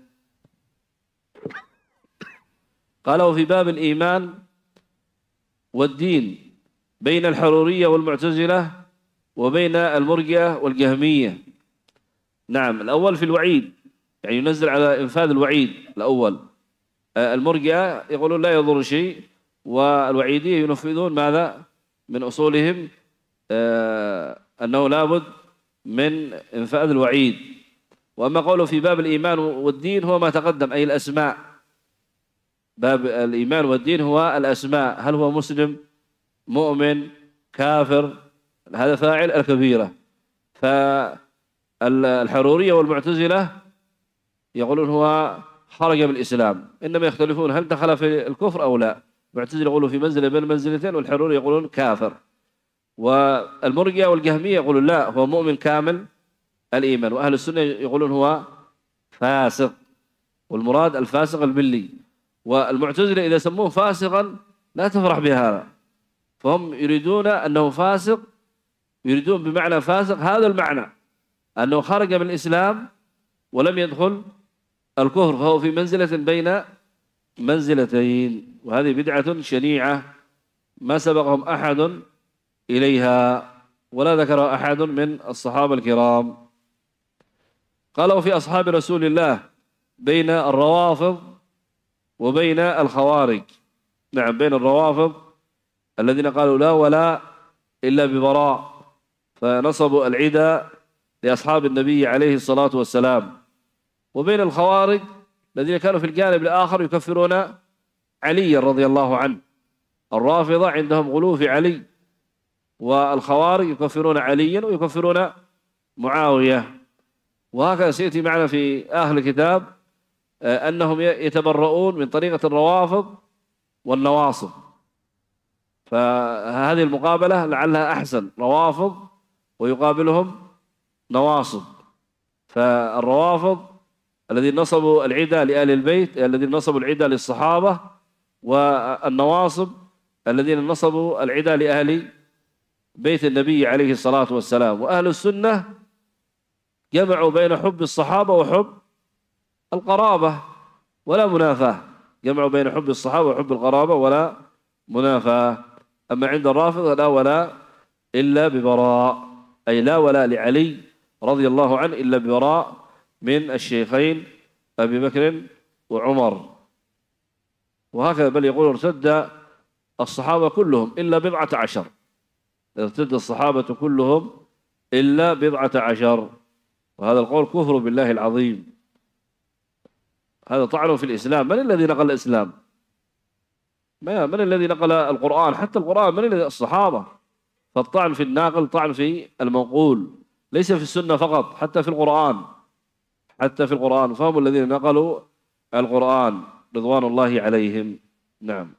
S1: قالوا في باب الإيمان والدين بين الحرورية والمعتزلة وبين المرجئة والجهمية. نعم، الأول في الوعيد، يعني ينزل على إنفاذ الوعيد الأول. المرجئة يقولون لا يضر شيء، والوعيدية ينفذون ماذا من أصولهم؟ آه أنه لابد من إنفاذ الوعيد. وأما قوله في باب الإيمان والدين هو ما تقدم، أي الأسماء. باب الإيمان والدين هو الأسماء، هل هو مسلم مؤمن كافر، هذا فاعل الكبيرة. فالحرورية والمعتزلة يقولون هو خرج من الإسلام، إنما يختلفون هل دخل في الكفر أو لا. المعتزلة يقولون في منزلة بين منزلتين، والحرورية يقولون كافر. والمرجئة والجهمية يقولون لا، هو مؤمن كامل الإيمان. وأهل السنة يقولون هو فاسق، والمراد الفاسق الملي. والمعتزلة إذا سموه فاسقا لا تفرح بهذا، فهم يريدون أنه فاسق، يريدون بمعنى فاسق هذا المعنى أنه خرج من الإسلام ولم يدخل الكفر، فهو في منزلة بين منزلتين. وهذه بدعة شنيعة ما سبقهم أحد إليها ولا ذكر أحد من الصحابة الكرام. قالوا في أصحاب رسول الله بين الروافض وبين الخوارج. نعم، بين الروافض الذين قالوا لا ولا إلا ببراء، فنصبوا العدى لأصحاب النبي عليه الصلاة والسلام، وبين الخوارج الذين كانوا في الجانب الآخر يكفرون علي رضي الله عنه. الرافضة عندهم غلو في علي، والخوارج يكفرون عليا ويكفرون معاوية. وهكذا سيأتي معنا في آخر الكتاب أنهم يتبرؤون من طريقة الروافض والنواصب. فهذه المقابلة لعلها أحسن، روافض ويقابلهم نواصب. فالروافض الذين نصبوا العدى لآل البيت، الذين نصبوا العدى للصحابة، والنواصب الذين نصبوا العدى لأهل بيت النبي عليه الصلاة والسلام. وأهل السنة جمعوا بين حب الصحابة وحب القرابة ولا منافاة، جمعوا بين حب الصحابة وحب القرابة ولا منافاة. أما عند الرافضة لا ولا إلا ببراء، أي لا ولا لعلي رضي الله عنه إلا ببراء من الشيخين أبي بكر وعمر. وهكذا بل يقول ارتد الصحابة كلهم إلا بضعة عشر، ارتد الصحابة كلهم إلا بضعة عشر، وهذا القول كفر بالله العظيم، هذا طعن في الإسلام. من الذي نقل الإسلام؟ من الذي نقل القرآن؟ حتى القرآن من الذي؟ الصحابة. فالطعن في الناقل طعن في المنقول، ليس في السنة فقط، حتى في القرآن، حتى في القرآن، فهم الذين نقلوا القرآن رضوان الله عليهم. نعم.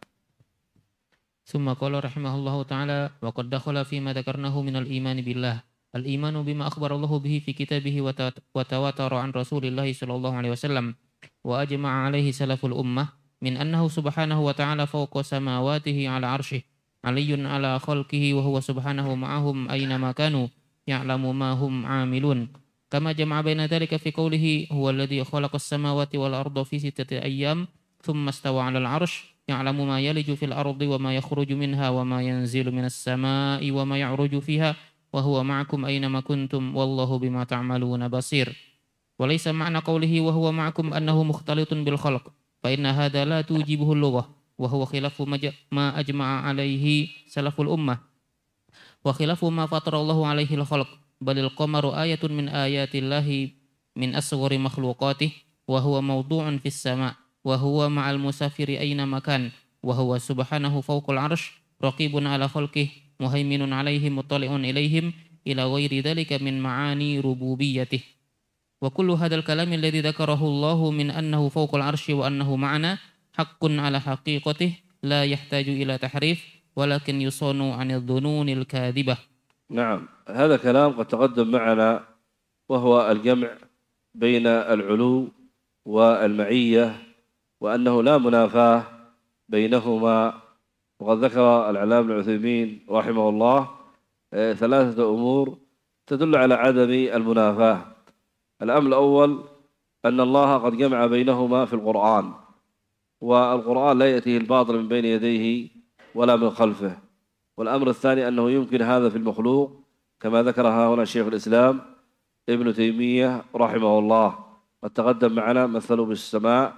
S2: ثم قال رحمه الله تعالى: وقد دخل فيما ذكرناه من الإيمان بالله الإيمان بما أخبر الله به في كتابه وتواتر عن رسول الله صلى الله عليه وسلم وأجمع عليه سلف الأمة من أنه سبحانه وتعالى فوق سماواته على عرشه علي على خلقه وهو سبحانه معهم أينما كانوا يعلم ما هم عاملون، كما جمع بين ذلك في قوله: هو الذي خلق السماوات والأرض في ستة أيام ثم استوى على العرش يعلم ما يلج في الأرض وما يخرج منها وما ينزل من السماء وما يعرج فيها وهو معكم أينما كنتم والله بما تعملون بصير. وليس معنى قوله وهو معكم أنه مختلط بالخلق، فإن هذا لا توجبه اللغة، وهو خلاف ما أجمع عليه سلف الأمة وخلاف ما فطر الله عليه الخلق، بل القمر آية من آيات الله من أصغر مخلوقاته، وهو موضوع في السماء، وهو مع المسافر أينما كان، وهو سبحانه فوق العرش رقيب على خلقه مهيمن عليهم مطلع إليهم إلى غير ذلك من معاني ربوبيته. وكل هذا الكلام الذي ذكره الله من أنه فوق العرش وأنه معنا حق على حقيقته لا يحتاج إلى تحريف، ولكن يصون عن الظنون الكاذبة.
S1: نعم، هذا كلام قد تقدم معنا، وهو الجمع بين العلو والمعية، وأنه لا منافاة بينهما. وقد ذكر العلامة ابن عثيمين رحمه الله ثلاثة أمور تدل على عدم المنافاة. الأمر الأول أن الله قد جمع بينهما في القرآن، والقرآن لا يأتيه الباطل من بين يديه ولا من خلفه. والأمر الثاني أنه يمكن هذا في المخلوق، كما ذكرها هنا شيخ الإسلام ابن تيمية رحمه الله، قد تقدم معنا مثلوا بالسماء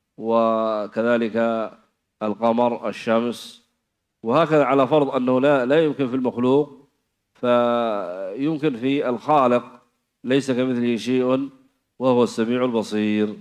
S1: وكذلك القمر الشمس، وهكذا على فرض أنه لا, لا يمكن في المخلوق، فيمكن في الخالق ليس كمثله شيء وهو السميع البصير.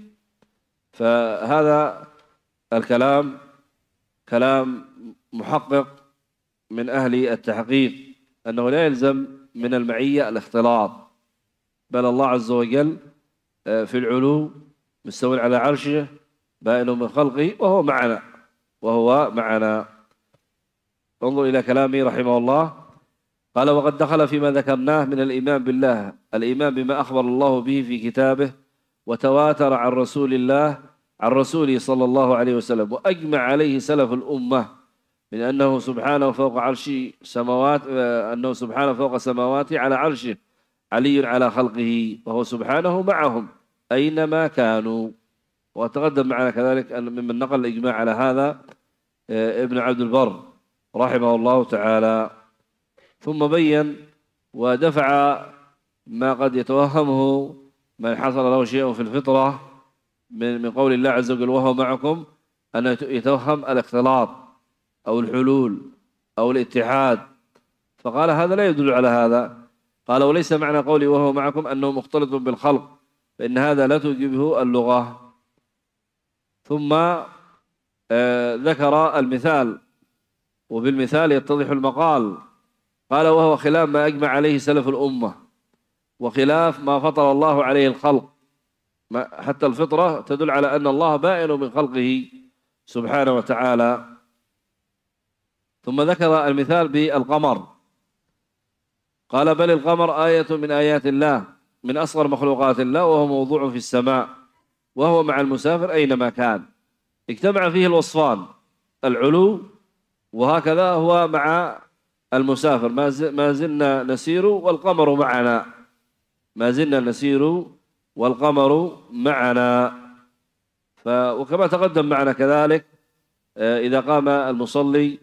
S1: فهذا الكلام كلام محقق من أهل التحقيق، أنه لا يلزم من المعية الاختلاط، بل الله عز وجل في العلو مستوى على عرشه بائن من خلقه وهو معنا وهو معنا. انظر إلى كلامه رحمه الله، قال: وقد دخل فيما ذكرناه من الإيمان بالله الإيمان بما أخبر الله به في كتابه وتواتر عن رسول الله عن رسوله صلى الله عليه وسلم وأجمع عليه سلف الأمة من أنه سبحانه فوق عرش سماوات أنه سبحانه فوق سماواته على عرشه علي على خلقه وهو سبحانه معهم أينما كانوا. وتقدم معنا كذلك أن ممن نقل الإجماع على هذا ابن عبد البر رحمه الله تعالى. ثم بين ودفع ما قد يتوهمه من حصل له شيء في الفطرة من من قول الله عز وجل وهو معكم، أن يتوهم الاختلاط أو الحلول أو الاتحاد، فقال هذا لا يدل على هذا. قال: وليس معنى قولي وهو معكم أنه مختلط بالخلق، فإن هذا لا توجبه اللغة. ثم آه ذكر المثال، وبالمثال يتضح المقال. قال: وهو خلاف ما أجمع عليه سلف الأمة وخلاف ما فطر الله عليه الخلق، حتى الفطرة تدل على أن الله بائن من خلقه سبحانه وتعالى. ثم ذكر المثال بالقمر، قال: بل القمر آية من آيات الله من أصغر مخلوقات الله، وهو موضوع في السماء، وهو مع المسافر أينما كان. اجتمع فيه الوصفان العلو، وهكذا هو مع المسافر ما زلنا نسير والقمر معنا، ما زلنا نسير والقمر معنا. ف وكما تقدم معنا كذلك إذا قام المصلي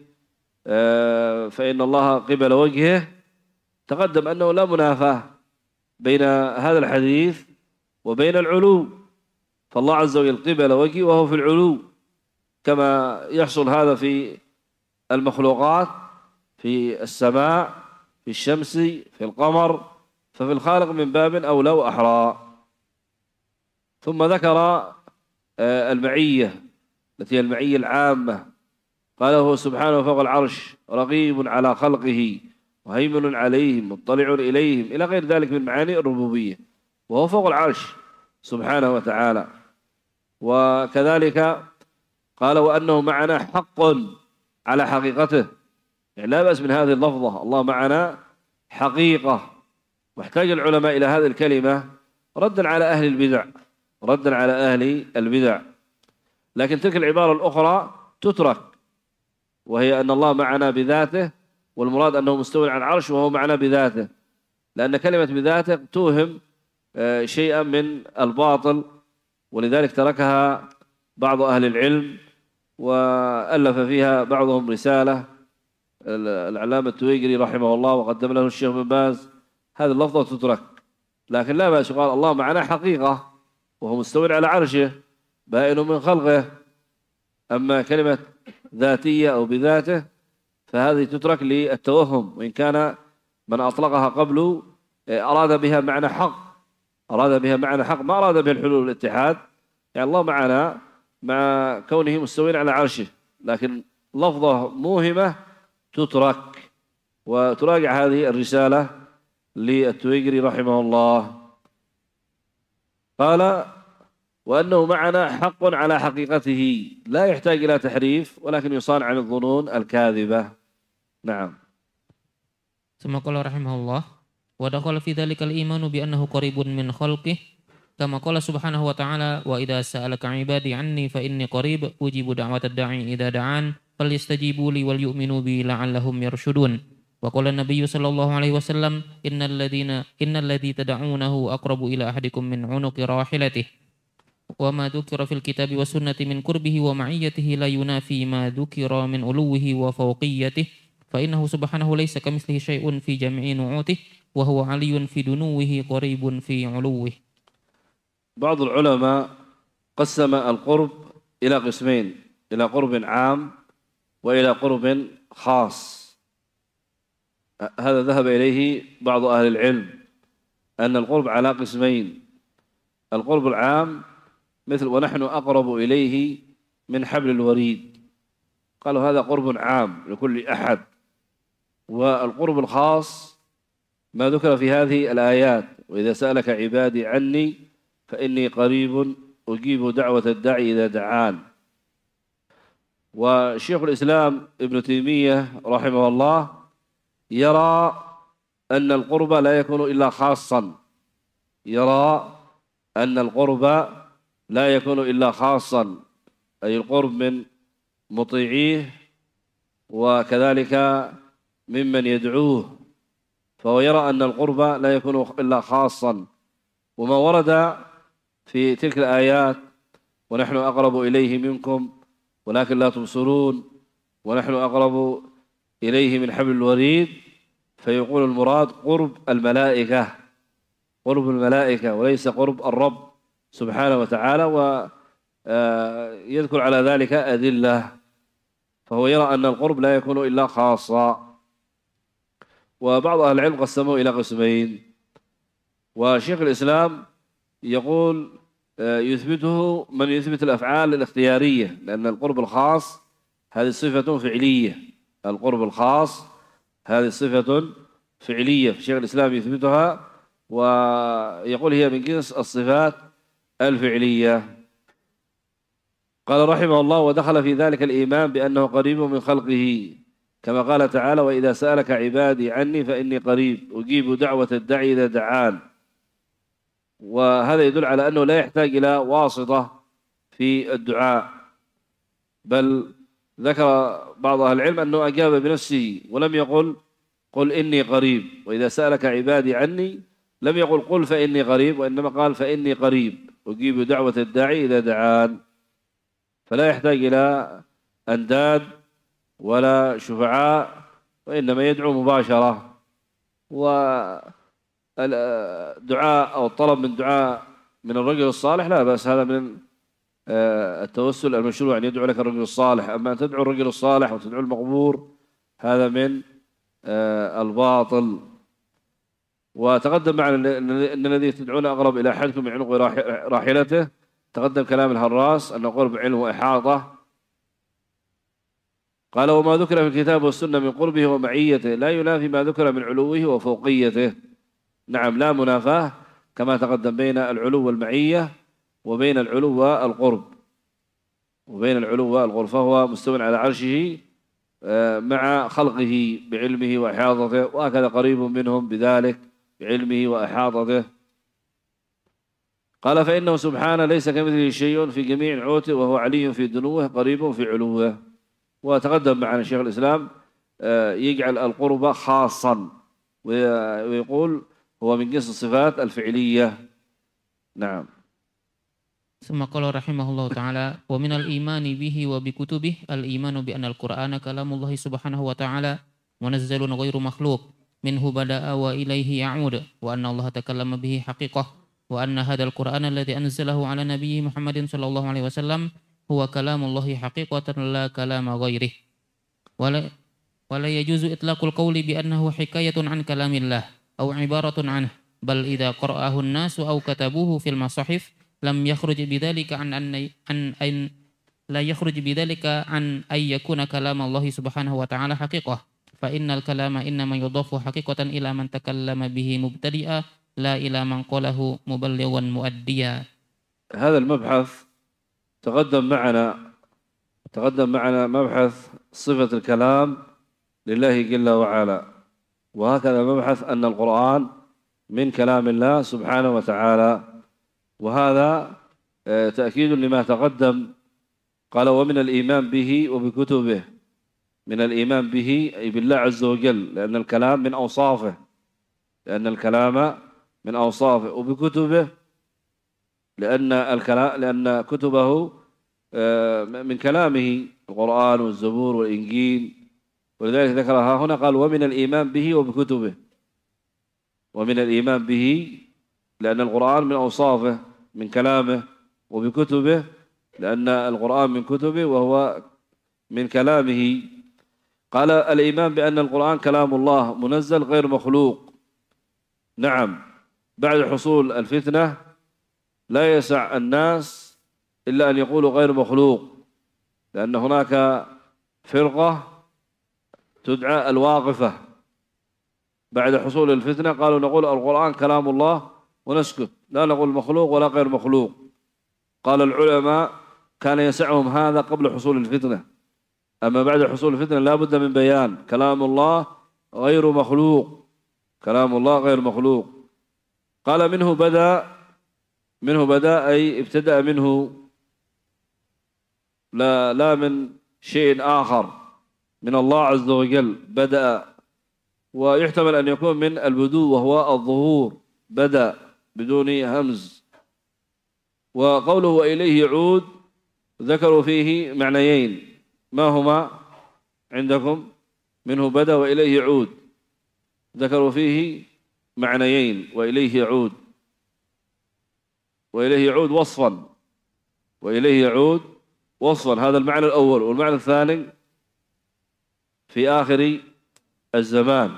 S1: فإن الله قبل وجهه، تقدم أنه لا منافاة بين هذا الحديث وبين العلو، فالله عز وجل قبل وجهه وهو في العلو، كما يحصل هذا في المخلوقات، في السماء، في الشمس، في القمر، ففي الخالق من باب أولى وأحرى. ثم ذكر المعية التي هي المعية العامة، قال هو سبحانه فوق العرش رقيب على خلقه وهيمن عليهم مطلع إليهم إلى غير ذلك من معاني الربوبية، وهو فوق العرش سبحانه وتعالى. وكذلك قال وأنه معنا حق على حقيقته، يعني لا بأس من هذه اللفظة، الله معنا حقيقة. واحتاج العلماء إلى هذه الكلمة ردا على أهل البدع، ردا على أهل البدع، لكن تلك العبارة الأخرى تترك، وهي أن الله معنا بذاته، والمراد أنه مستوى على العرش وهو معنا بذاته، لأن كلمة بذاته توهم شيئا من الباطل، ولذلك تركها بعض أهل العلم وألف فيها بعضهم رسالة، العلامة التويجري رحمه الله وقدم له الشيخ بن باز. هذه اللفظة تترك، لكن لا بأس قال الله معنا حقيقة وهو مستوى على عرشه بائن من خلقه. أما كلمة ذاتية أو بذاته فهذه تترك للتوهم، وإن كان من أطلقها قبل أراد بها معنى حق، أراد بها معنى حق، ما أراد بها الحلول والاتحاد، يعني الله معنا مع كونه مستوين على عرشه، لكن لفظة موهمة تترك. وتراجع هذه الرسالة للتويجري رحمه الله. قال وأنه معنا حق على حقيقته لا يحتاج إلى تحريف، ولكن يصان عن الظنون الكاذبة. نعم.
S2: ثم قال رحمه الله ودخل في ذلك الإيمان بأنه قريب من خلقه كما قال سبحانه وتعالى وإذا سألك عبادي عني فإني قريب أجيب دعوة الداعي إذا دعان فليستجيبوا لي وليؤمنوا بي لعلهم يرشدون. وقال النبي صلى الله عليه وسلم إن الذين إن الذي تدعونه أقرب إلى أحدكم من عنق راحلته وما ذكر في الكتاب والسنة من قربه ومعيته لا ينافي ما ذكر من علوه وفوقيته فإنه سبحانه ليس كمثله شيء في جميع نعوته وهو علي في دنوه قريب في علوه.
S1: بعض العلماء قسم القرب إلى قسمين، إلى قرب عام وإلى قرب خاص. هذا ذهب إليه بعض أهل العلم، أن القرب على قسمين: القرب العام مثل ونحن أقرب إليه من حبل الوريد، قالوا هذا قرب عام لكل أحد. والقرب الخاص ما ذكر في هذه الآيات: وإذا سألك عبادي عني فإني قريب أجيب دعوة الداعي إذا دعان. وشيخ الإسلام ابن تيمية رحمه الله يرى أن القرب لا يكون إلا خاصا، يرى أن القرب لا يكون إلا خاصا، أي القرب من مطيعيه وكذلك ممن يدعوه، فهو يرى أن القرب لا يكون إلا خاصا. وما ورد في تلك الآيات: ونحن أقرب إليه منكم ولكن لا تبصرون، ونحن أقرب إليه من حبل الوريد، فيقول المراد قرب الملائكة، قرب الملائكة وليس قرب الرب سبحانه وتعالى، ويذكر على ذلك أدلة. فهو يرى أن القرب لا يكون إلا خاصا. وبعض أهل العلم قسموه إلى قسمين، وشيخ الإسلام يقول يثبته من يثبت الأفعال الاختيارية، لأن القرب الخاص هذه صفة فعلية، القرب الخاص هذه صفة فعلية، فشيخ الإسلام يثبتها ويقول هي من جنس الصفات الفعلية. قال رحمه الله: ودخل في ذلك الإيمان بأنه قريب من خلقه كما قال تعالى: وإذا سألك عبادي عني فإني قريب أجيب دعوة الداعي إذا دعان. وهذا يدل على أنه لا يحتاج إلى واسطة في الدعاء، بل ذكر بعض أهل العلم أنه أجاب بنفسه ولم يقل قل إني قريب. وإذا سألك عبادي عني لم يقل قل فإني قريب، وإنما قال فإني قريب أجيب دعوة الداعي إذا دعان، فلا يحتاج إلى أنداد ولا شفعاء، وإنما يدعو مباشرة. والدعاء أو الطلب من دعاء من الرجل الصالح لا بأس، هذا من التوسل المشروع أن يدعو لك الرجل الصالح، أما أن تدعو الرجل الصالح وتدعو المقبور هذا من الباطل. وتقدم معنا أن الذي تدعون أقرب إلى أحدكم من عنق راحلته، تقدم كلام الهراس أن قرب علم وإحاطة. قال وما ذكر في الكتاب والسنة من قربه ومعيته لا ينافي ما ذكر من علوه وفوقيته. نعم، لا منافاة كما تقدم بين العلو والمعية وبين العلو والقرب، وبين العلو والقرب، فهو مستوى على عرشه مع خلقه بعلمه وإحاطته، وهكذا قريب منهم بذلك بعلمه وإحاطته. قال فإنه سبحانه ليس كمثله شيء في جميع نعوته، وهو علي في دنوه قريب في علوه. وتقدم معنا شيخ الإسلام يجعل القرب خاصا ويقول هو من جنس الصفات الفعلية. نعم.
S2: ثم قال رحمه الله تعالى ومن الإيمان به وبكتبه الإيمان بأن القرآن كلام الله سبحانه وتعالى منزل غير مخلوق منه بدأ وإليه يعود، وأن الله تكلم به حقيقة، وأن هذا القرآن الذي أنزله على نبيه محمد صلى الله عليه وسلم هو كلام الله حقيقة لا كلام غيره. ولا, ولا يجوز إطلاق القول بأنه حكاية عن كلام الله أو عبارة عنه، بل إذا قرأه الناس أو كتبوه في المصاحف لم يخرج بذلك عن أن, عن أن لا يخرج بذلك عن أن يكون كلام الله سبحانه وتعالى حقيقة، فإن الكلام إنما يضاف حقيقة إلى من تكلم به مبتدئا لا إلى من قاله مبلغا مؤديا.
S1: هذا المبحث تقدم معنا تقدم معنا مبحث صفة الكلام لله جل وعلا، وهكذا مبحث أن القرآن من كلام الله سبحانه وتعالى، وهذا تأكيد لما تقدم. قال ومن الإيمان به وبكتبه، من الإيمان به أي بالله عز وجل، لأن الكلام من أوصافه لأن الكلام من أوصافه وبكتبه لأن الكلام لأن كتبه من كلامه القرآن والزبور والإنجيل، ولذلك ذكرها هنا قال ومن الإيمان به وبكتبه، ومن الإيمان به لأن القرآن من أوصافه من كلامه، وبكتبه لأن القرآن من كتبه وهو من كلامه. قال الإيمان بأن القرآن كلام الله منزل غير مخلوق. نعم، بعد حصول الفتنة لا يسع الناس إلا أن يقولوا غير مخلوق، لأن هناك فرقة تدعى الواقفة بعد حصول الفتنة قالوا نقول القرآن كلام الله ونسكت، لا نقول مخلوق ولا غير مخلوق. قال العلماء كان يسعهم هذا قبل حصول الفتنة، أما بعد حصول الفتنة لا بد من بيان كلام الله غير مخلوق، كلام الله غير مخلوق. قال منه بدأ منه بدأ أي ابتدأ منه، لا لا من شيء آخر، من الله عز وجل بدأ، ويحتمل أن يكون من البدو وهو الظهور، بدأ بدون همز. وقوله وإليه يعود ذكروا فيه معنيين، ما هما عندكم؟ منه بدأ وإليه يعود، ذكروا فيه معنيين، وإليه يعود وإليه يعود وصفا وإليه يعود وصفا، هذا المعنى الأول. والمعنى الثاني في آخر الزمان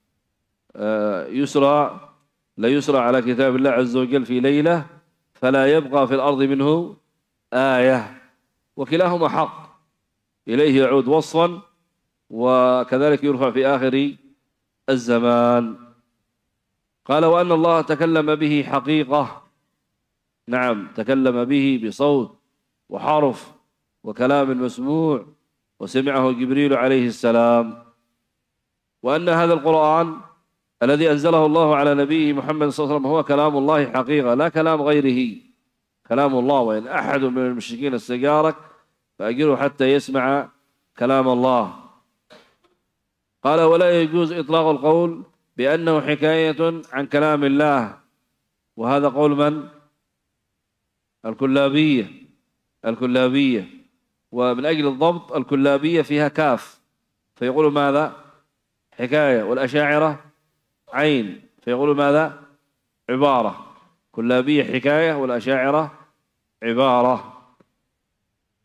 S1: يسرى لا يسرى على كتاب الله عز وجل في ليلة فلا يبقى في الأرض منه آية، وكلاهما حق، إليه يعود وصفا وكذلك يرفع في آخر الزمان. قال وأن الله تكلم به حقيقة، نعم تكلم به بصوت وحرف وكلام مسموع وسمعه جبريل عليه السلام. وأن هذا القرآن الذي أنزله الله على نبيه محمد صلى الله عليه وسلم هو كلام الله حقيقة لا كلام غيره، كلام الله. وإن أحد من المشركين استجارك فأجره حتى يسمع كلام الله. قال ولا يجوز إطلاق القول بأنه حكاية عن كلام الله، وهذا قول من؟ الكلابية الكلابية ومن أجل الضبط الكلابية فيها كاف فيقولوا ماذا؟ حكاية، والأشاعرة عين فيقولوا ماذا؟ عبارة. كلابية حكاية والأشاعرة عبارة.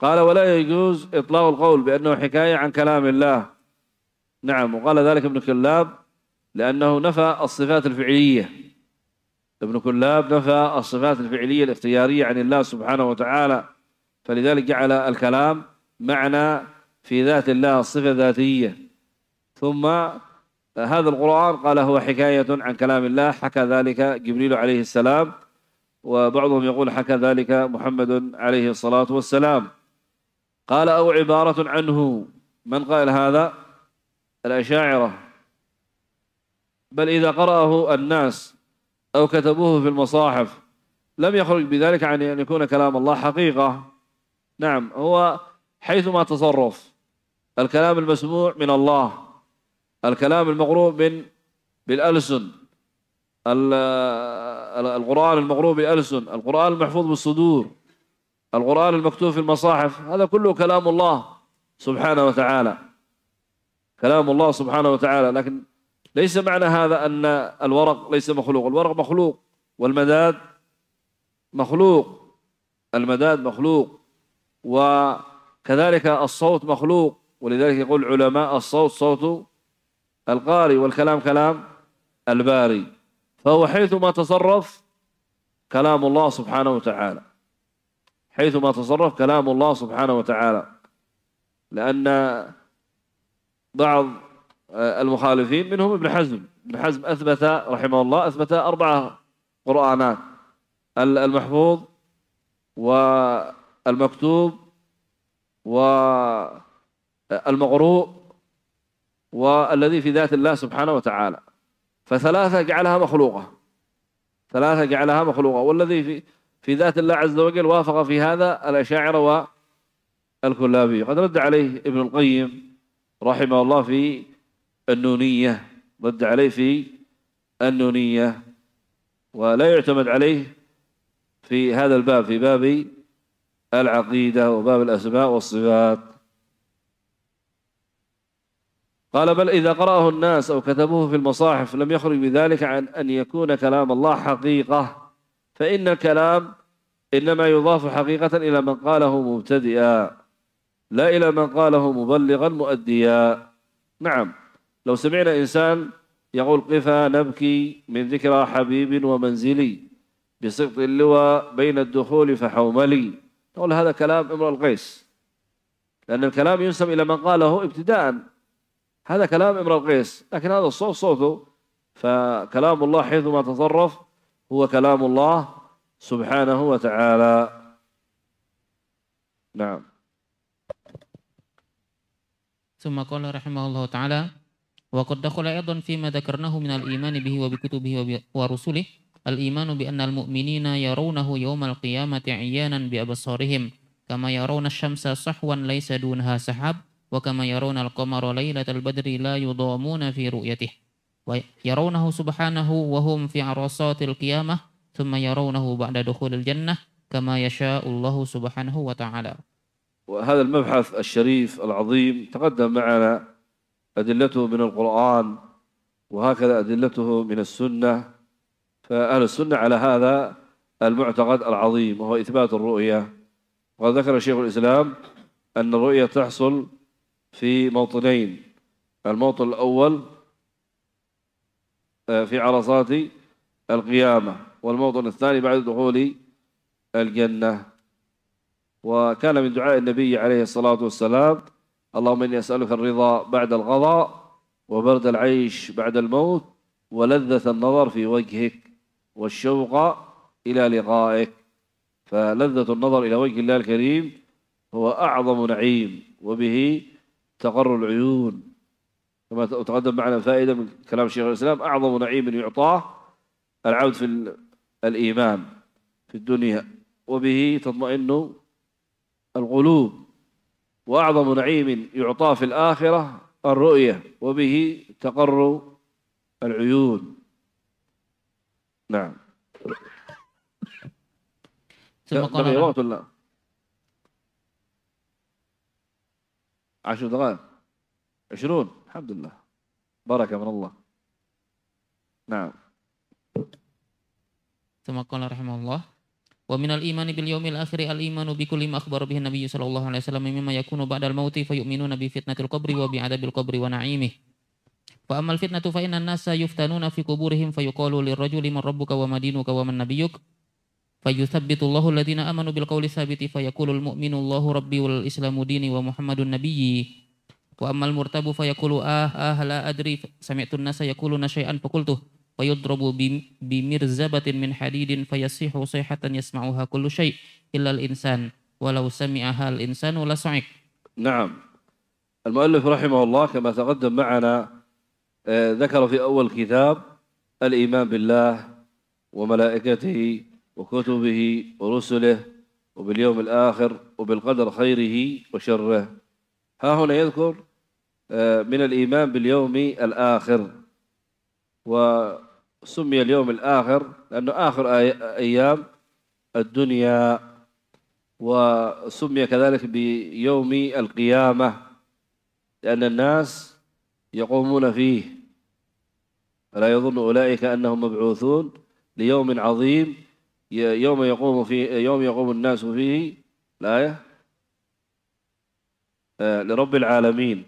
S1: قال ولا يجوز إطلاق القول بأنه حكاية عن كلام الله. نعم، وقال ذلك ابن كلاب لأنه نفى الصفات الفعلية. ابن كلاب نفى الصفات الفعلية الاختيارية عن الله سبحانه وتعالى، فلذلك جعل الكلام معنى في ذات الله، الصفة ذاتية. ثم هذا القرآن قال هو حكاية عن كلام الله، حكى ذلك جبريل عليه السلام، وبعضهم يقول حكى ذلك محمد عليه الصلاة والسلام. قال أو عبارة عنه. من قال هذا؟ الأشاعرة. بل إذا قرأه الناس أو كتبوه في المصاحف لم يخرج بذلك عن أن يكون كلام الله حقيقة. نعم، هو حيثما تصرف الكلام المسموع من الله، الكلام المقروء من بالألسن، القرآن المقروء بالألسن، القرآن المحفوظ بالصدور، القرآن المكتوب في المصاحف، هذا كله كلام الله سبحانه وتعالى، كلام الله سبحانه وتعالى. لكن ليس معنى هذا أن الورق ليس مخلوق، الورق مخلوق، والمداد مخلوق، المداد مخلوق، وكذلك الصوت مخلوق. ولذلك يقول العلماء الصوت صوت القارئ والكلام كلام الباري. فهو حيثما تصرف كلام الله سبحانه وتعالى، حيثما تصرف كلام الله سبحانه وتعالى. لأن بعض المخالفين منهم ابن حزم، ابن حزم أثبت رحمه الله أثبت أربعة قرآنات: المحفوظ والمكتوب والمقروء والذي في ذات الله سبحانه وتعالى. فثلاثة جعلها مخلوقة، ثلاثة جعلها مخلوقة، والذي في في ذات الله عز وجل وافق في هذا الأشاعرة والكلابية. قد رد عليه ابن القيم رحمه الله في النونية، رد عليه في النونية، ولا يعتمد عليه في هذا الباب، في باب العقيدة وباب الأسماء والصفات. قال بل إذا قرأه الناس أو كتبوه في المصاحف لم يخرج بذلك عن أن يكون كلام الله حقيقة، فإن الكلام إنما يضاف حقيقة إلى من قاله مبتدئا لا إلى من قاله مبلغا مؤديا. نعم، لو سمعنا إنسان يقول قفا نبكي من ذكرى حبيب ومنزلي بسقط اللوى بين الدخول فحوملي، نقول هذا كلام امرؤ القيس، لأن الكلام ينسب إلى من قاله ابتداء، هذا كلام امرؤ القيس، لكن هذا الصوت صوته. فكلام الله حيثما تصرف هو كلام الله سبحانه وتعالى. نعم.
S2: ثم قال رحمه الله تعالى: وقد دخل أيضا فيما ذكرناه من الإيمان به وبكتبه ورسله الإيمان بأن المؤمنين يرونه يوم القيامة عيانا بأبصارهم كما يرون الشمس صحوا ليس دونها سحاب وكما يرون القمر ليلة البدر لا يضامون في رؤيته ويرونه سبحانه وهم في عرصات القيامة ثم يرونه بعد دخول الجنة كما يشاء الله سبحانه وتعالى.
S1: وهذا المبحث الشريف العظيم تقدم معنا أدلته من القرآن وهكذا أدلته من السنة. فأهل السنة على هذا المعتقد العظيم وهو إثبات الرؤية. وقد ذكر شيخ الإسلام أن الرؤية تحصل في موطنين: الموطن الأول في عرصات القيامة، والموطن الثاني بعد دخول الجنة. وكان من دعاء النبي عليه الصلاة والسلام: اللهم إني أسألك الرضا بعد القضاء وبرد العيش بعد الموت ولذة النظر في وجهك والشوق إلى لقائك. فلذة النظر إلى وجه الله الكريم هو أعظم نعيم، وبه تقر العيون، كما تقدم معنا فائدة من كلام شيخ الإسلام: أعظم نعيم يعطاه العبد في الإيمان في الدنيا وبه تطمئن القلوب، وأعظم نعيم يعطاه في الآخرة الرؤية وبه تقر العيون. نعم.
S2: ثم قال
S1: وقت الله عشر دقائق عشرون، الحمد لله، بركة من الله. نعم.
S2: ثم قال رحمه الله: ومن الإيمان باليوم الآخر الإيمان بكل ما أخبر به النبي صلى الله عليه وسلم مما يكون بعد الموت فيؤمنون بفتنة القبر وبعذاب القبر ونعيمه. فأما الفتنة فإن الناس يفتنون في قبورهم فيقال للرجل من ربك وما دينك ومن نبيك فيثبت الله الذين آمنوا بالقول الثابت فيقول المؤمن الله ربي والإسلام ديني ومحمد نبيي. وأما المرتاب فيقول آه آه لا أدري سمعت الناس يقولون شيئا فقلته فيضرب بمرزبة من حديد فيصيح صيحة يسمعها كل شيء إلا الإنسان ولو سمعها الإنسان لصعق.
S1: نعم. المؤلف رحمه الله كما تقدم معنا ذكر في أول كتاب الإيمان بالله وملائكته وكتبه ورسله وباليوم الآخر وبالقدر خيره وشره. ها هنا يذكر من الإيمان باليوم الآخر، وسمي اليوم الآخر لأنه آخر أيام الدنيا، وسمي كذلك بيوم القيامة لأن الناس يقومون فيه، فلا يظن أولئك أنهم مبعوثون ليوم عظيم يوم يقوم فيه يوم يقوم الناس فيه الآية لرب العالمين.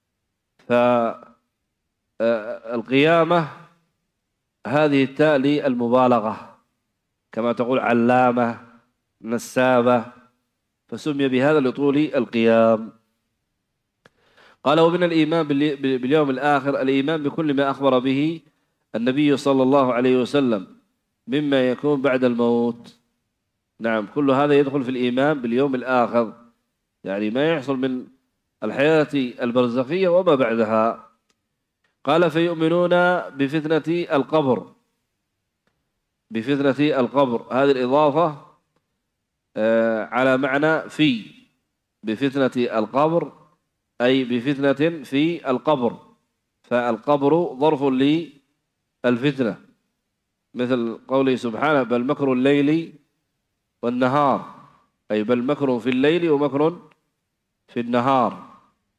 S1: فالقيامة هذه التاء للمبالغة كما تقول علامة نسابة، فسمي بهذا لطول القيام. قال ومن الإيمان باليوم الآخر الإيمان بكل ما أخبر به النبي صلى الله عليه وسلم مما يكون بعد الموت. نعم، كل هذا يدخل في الإيمان باليوم الآخر، يعني ما يحصل من الحياة البرزخية وما بعدها. قال فيؤمنون بفتنة القبر، بفتنة القبر هذه الإضافة على معنى في، بفتنة القبر أي بفتنة في القبر، فالقبر ظرف للفتنة، مثل قوله سبحانه بل مكر الليل والنهار، أي بل مكر في الليل ومكر في النهار.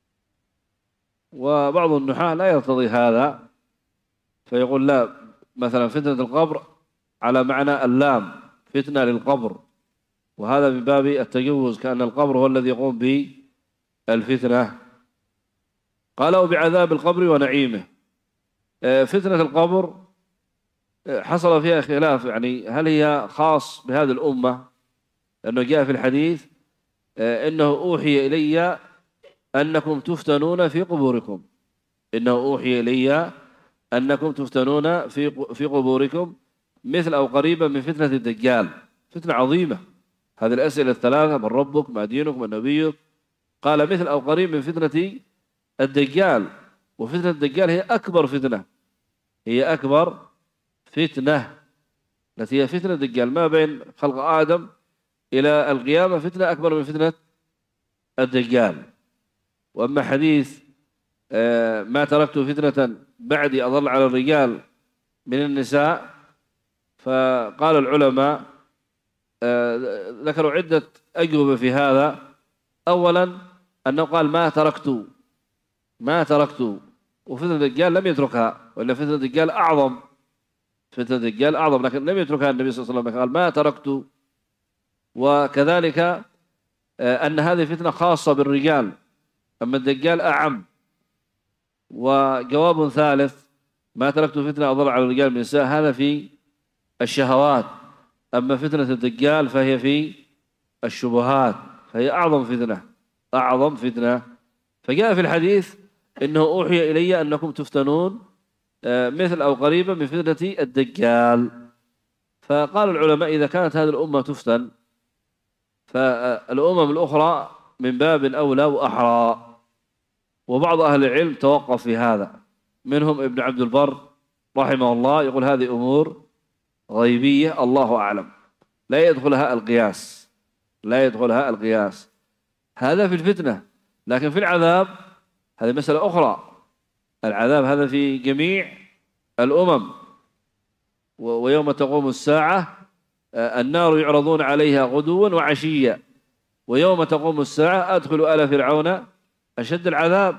S1: وبعض النحاة لا يرتضي هذا فيقول لا، مثلا فتنة القبر على معنى اللام فتنة للقبر، وهذا من باب التجوز كأن القبر هو الذي يقوم بالفتنة. قال وبعذاب القبر ونعيمه. فتنة القبر حصل فيها خلاف، يعني هل هي خاص بهذه الأمة؟ لأنه جاء في الحديث إنه أوحي إلي أنكم تفتنون في قبوركم، إنه أوحي إلي أنكم تفتنون في في قبوركم مثل أو قريبا من فتنة الدجال، فتنة عظيمة. هذه الأسئلة الثلاثة من ربك ما دينك ما نبيك، قال مثل أو قريب من فتنة الدجال، وفتنة الدجال هي أكبر فتنة، هي أكبر فتنة التي هي فتنة الدجال، ما بين خلق آدم إلى القيامة فتنة أكبر من فتنة الدجال. وأما حديث ما تركت فتنة بعدي أضل على الرجال من النساء، فقال العلماء ذكروا عدة أجوبة في هذا. أولا أنه قال ما تركت ما تركت وفتنة الدجال لم يتركها، وإلا فتنة الدجال أعظم، فتنة الدجال أعظم لكن لم يتركها النبي صلى الله عليه وسلم، قال ما تركت. وكذلك أن هذه فتنة خاصة بالرجال، أما الدجال أعم. وجواب ثالث ما تركت فتنة أضر على الرجال من النساء، هذا في الشهوات، أما فتنة الدجال فهي في الشبهات، فهي أعظم فتنة أعظم فتنة. فجاء في الحديث إنه أوحي إلي أنكم تفتنون مثل أو قريبا من فتنة الدجال. فقال العلماء إذا كانت هذه الأمة تفتن فالأمم الأخرى من باب أولى وأحرى. وبعض أهل العلم توقف في هذا، منهم ابن عبد البر رحمه الله يقول هذه أمور غيبية الله أعلم، لا يدخلها القياس، لا يدخلها القياس. هذا في الفتنة، لكن في العذاب هذه مسألة أخرى. العذاب هذا في جميع الأمم. ويوم تقوم الساعة النار يعرضون عليها غدوا وعشيا ويوم تقوم الساعة أدخلوا آل فرعون أشد العذاب.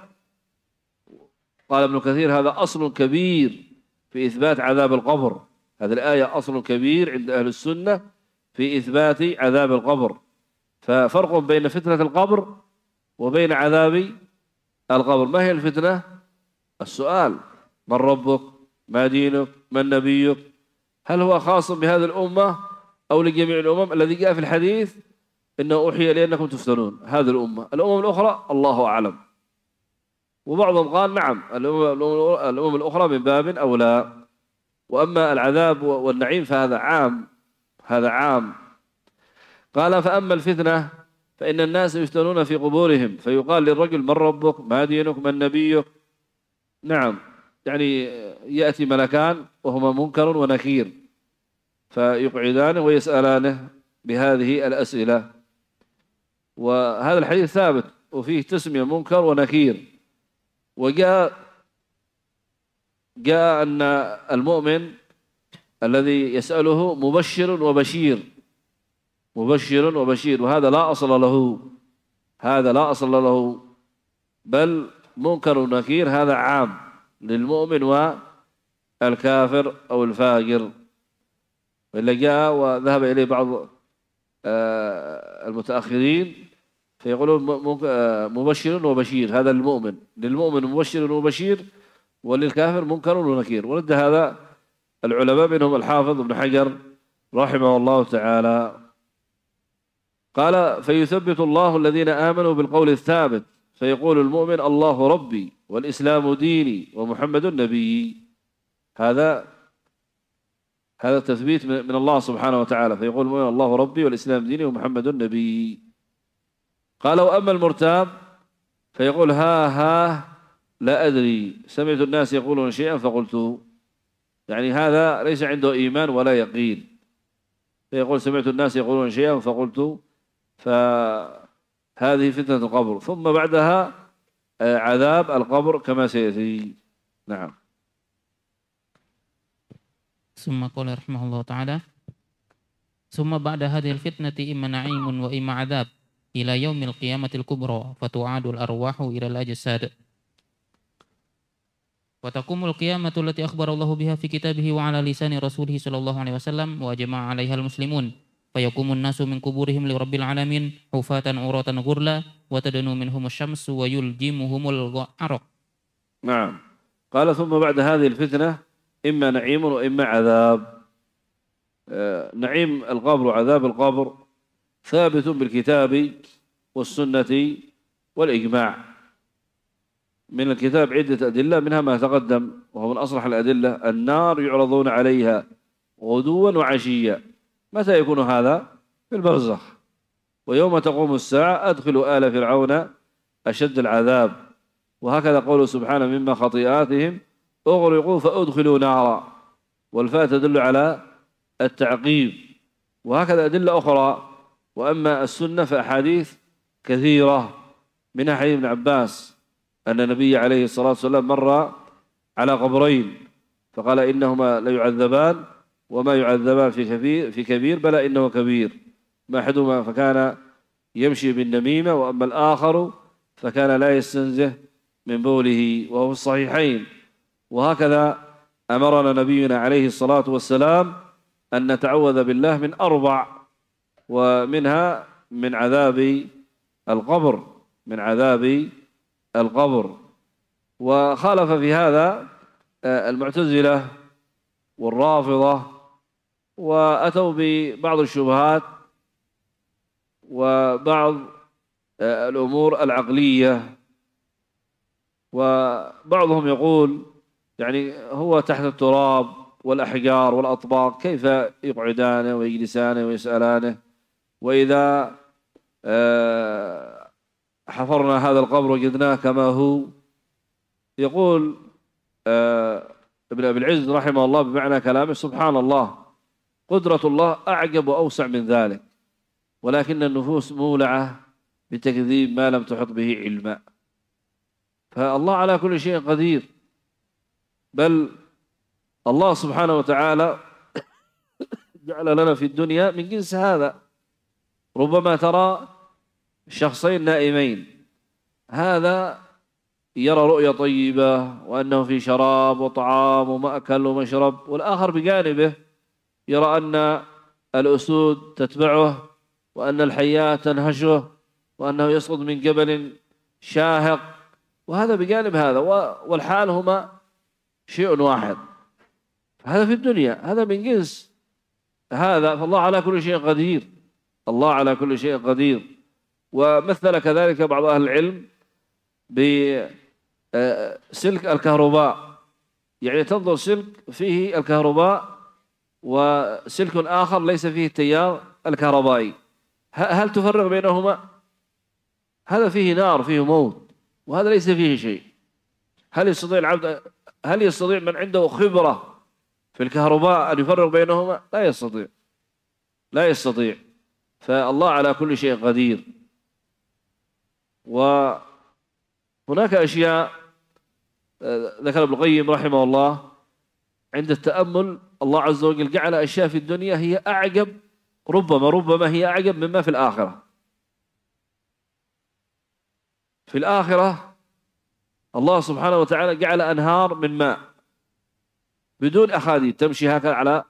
S1: قال ابن كثير هذا أصل كبير في إثبات عذاب القبر، هذه الآية أصل كبير عند أهل السنة في إثبات عذاب القبر. ففرق بين فتنة القبر وبين عذاب القبر. ما هي الفتنة؟ السؤال: من ربك؟ ما دينك؟ من نبيك؟ هل هو خاص بهذه الأمة أو لجميع الأمم؟ الذي جاء في الحديث إنه أوحي لي أنكم تفتنون هذه الأمة. الأمم الأخرى الله أعلم. وبعضهم قال نعم الأمم الأخرى من باب أولى. وأما العذاب والنعيم فهذا عام، هذا عام. قال: فأما الفتنة فإن الناس يفتنون في قبورهم، فيقال للرجل: من ربك؟ ما دينك؟ من نبيك؟ نعم، يعني يأتي ملكان وهما منكر ونكير فيقعدانه ويسألانه بهذه الأسئلة. وهذا الحديث ثابت وفيه تسمية منكر ونكير. وجاء جاء أن المؤمن الذي يسأله مبشر وبشير، مبشر وبشير، وهذا لا أصل له، هذا لا أصل له، بل منكر ونكير هذا عام للمؤمن والكافر أو الفاجر. وإلا جاء وذهب إليه بعض المتأخرين فيقولون مبشر وبشير، هذا للمؤمن، للمؤمن مبشر وبشير، وللكافر منكر ونكير. ورد هذا العلماء منهم الحافظ ابن حجر رحمه الله تعالى. قال: فيثبت الله الذين آمنوا بالقول الثابت، فيقول المؤمن: الله ربي والإسلام ديني ومحمد نبيي. هذا هذا التثبيت من الله سبحانه وتعالى. فيقول المؤمن: الله ربي والإسلام ديني ومحمد نبيي. قال: وأما المرتاب فيقول: ها ها لا أدري، سمعت الناس يقولون شيئا فقلت. يعني هذا ليس عنده إيمان ولا يقين. فيقول: سمعت الناس يقولون شيئا فقلت. فهذه فتنة القبر. ثم بعدها عذاب القبر كما سيأتي. نعم.
S2: ثم قال رحمه الله تعالى: ثم بعد هذه الفتنة إما نعيم وإما عذاب إلى يوم القيامة الكبرى، فتعاد الأرواح إلى الأجساد، وتقوم القيامة التي أخبر الله بها في كتابه وعلى لسان رسوله صلى الله عليه وسلم وجمع عليها المسلمون، فيقوم الناس من قبورهم لرب العالمين حفاة عراة غرلا، وتدنو منهم الشمس ويلجمهم العرق.
S1: نعم. قال: ثم بعد هذه الفتنة إما نعيم وإما عذاب. نعيم القبر وعذاب القبر ثابت بالكتاب والسنة والإجماع. من الكتاب عدة أدلة، منها ما تقدم وهو من أصرح الأدلة: النار يعرضون عليها غدوا وعشيا. متى يكون هذا؟ في البرزخ. ويوم تقوم الساعة أدخلوا آل فرعون أشد العذاب. وهكذا قوله سبحانه: مما خطيئاتهم أغرقوا فأدخلوا نارا. والفاء تدل على التعقيب. وهكذا أدلة أخرى. وأما السنة فأحاديث كثيرة، منها حديث ابن عباس أن النبي عليه الصلاة والسلام مر على قبرين فقال: إنهما ليعذبان وما يعذبان في كبير, في كبير بلى إنه كبير. ما أحدهما فكان يمشي بالنميمة، وأما الآخر فكان لا يستنزه من بوله، وهو في الصحيحين. وهكذا أمرنا نبينا عليه الصلاة والسلام أن نتعوذ بالله من أربع، ومنها من عذاب القبر، من عذاب القبر. وخالف في هذا المعتزلة والرافضة، وأتوا ببعض الشبهات وبعض الأمور العقلية. وبعضهم يقول يعني هو تحت التراب والأحجار والأطباق، كيف يقعدانه ويجلسانه ويسألانه؟ وإذا حفرنا هذا القبر وجدناه كما هو. يقول ابن أبي العز رحمه الله بمعنى كلامه: سبحان الله، قدرة الله أعجب وأوسع من ذلك، ولكن النفوس مولعة بتكذيب ما لم تحط به علما. فالله على كل شيء قدير، بل الله سبحانه وتعالى جعل لنا في الدنيا من جنس هذا. ربما ترى شخصين نائمين، هذا يرى رؤيا طيبة وأنه في شراب وطعام ومأكل ومشرب، والآخر بجانبه يرى أن الأسود تتبعه، وأن الحياة تنهشه، وأنه يسقط من جبل شاهق، وهذا بجانب هذا، والحال هما شيء واحد. هذا في الدنيا، هذا من جنس هذا، فالله على كل شيء قدير، الله على كل شيء قدير. ومثل كذلك بعض أهل العلم بسلك الكهرباء، يعني تنظر سلك فيه الكهرباء وسلك آخر ليس فيه التيار الكهربائي، هل تفرق بينهما؟ هذا فيه نار، فيه موت، وهذا ليس فيه شيء. هل يستطيع العبد، هل يستطيع من عنده خبرة في الكهرباء أن يفرق بينهما؟ لا يستطيع، لا يستطيع. فالله على كل شيء قدير. وهناك أشياء ذكر ابن القيم رحمه الله عند التأمل، الله عز وجل جعل أشياء في الدنيا هي أعجب، ربما ربما هي أعجب مما في الآخرة. في الآخرة الله سبحانه وتعالى جعل أنهار من ماء بدون أخاديد تمشي هكذا على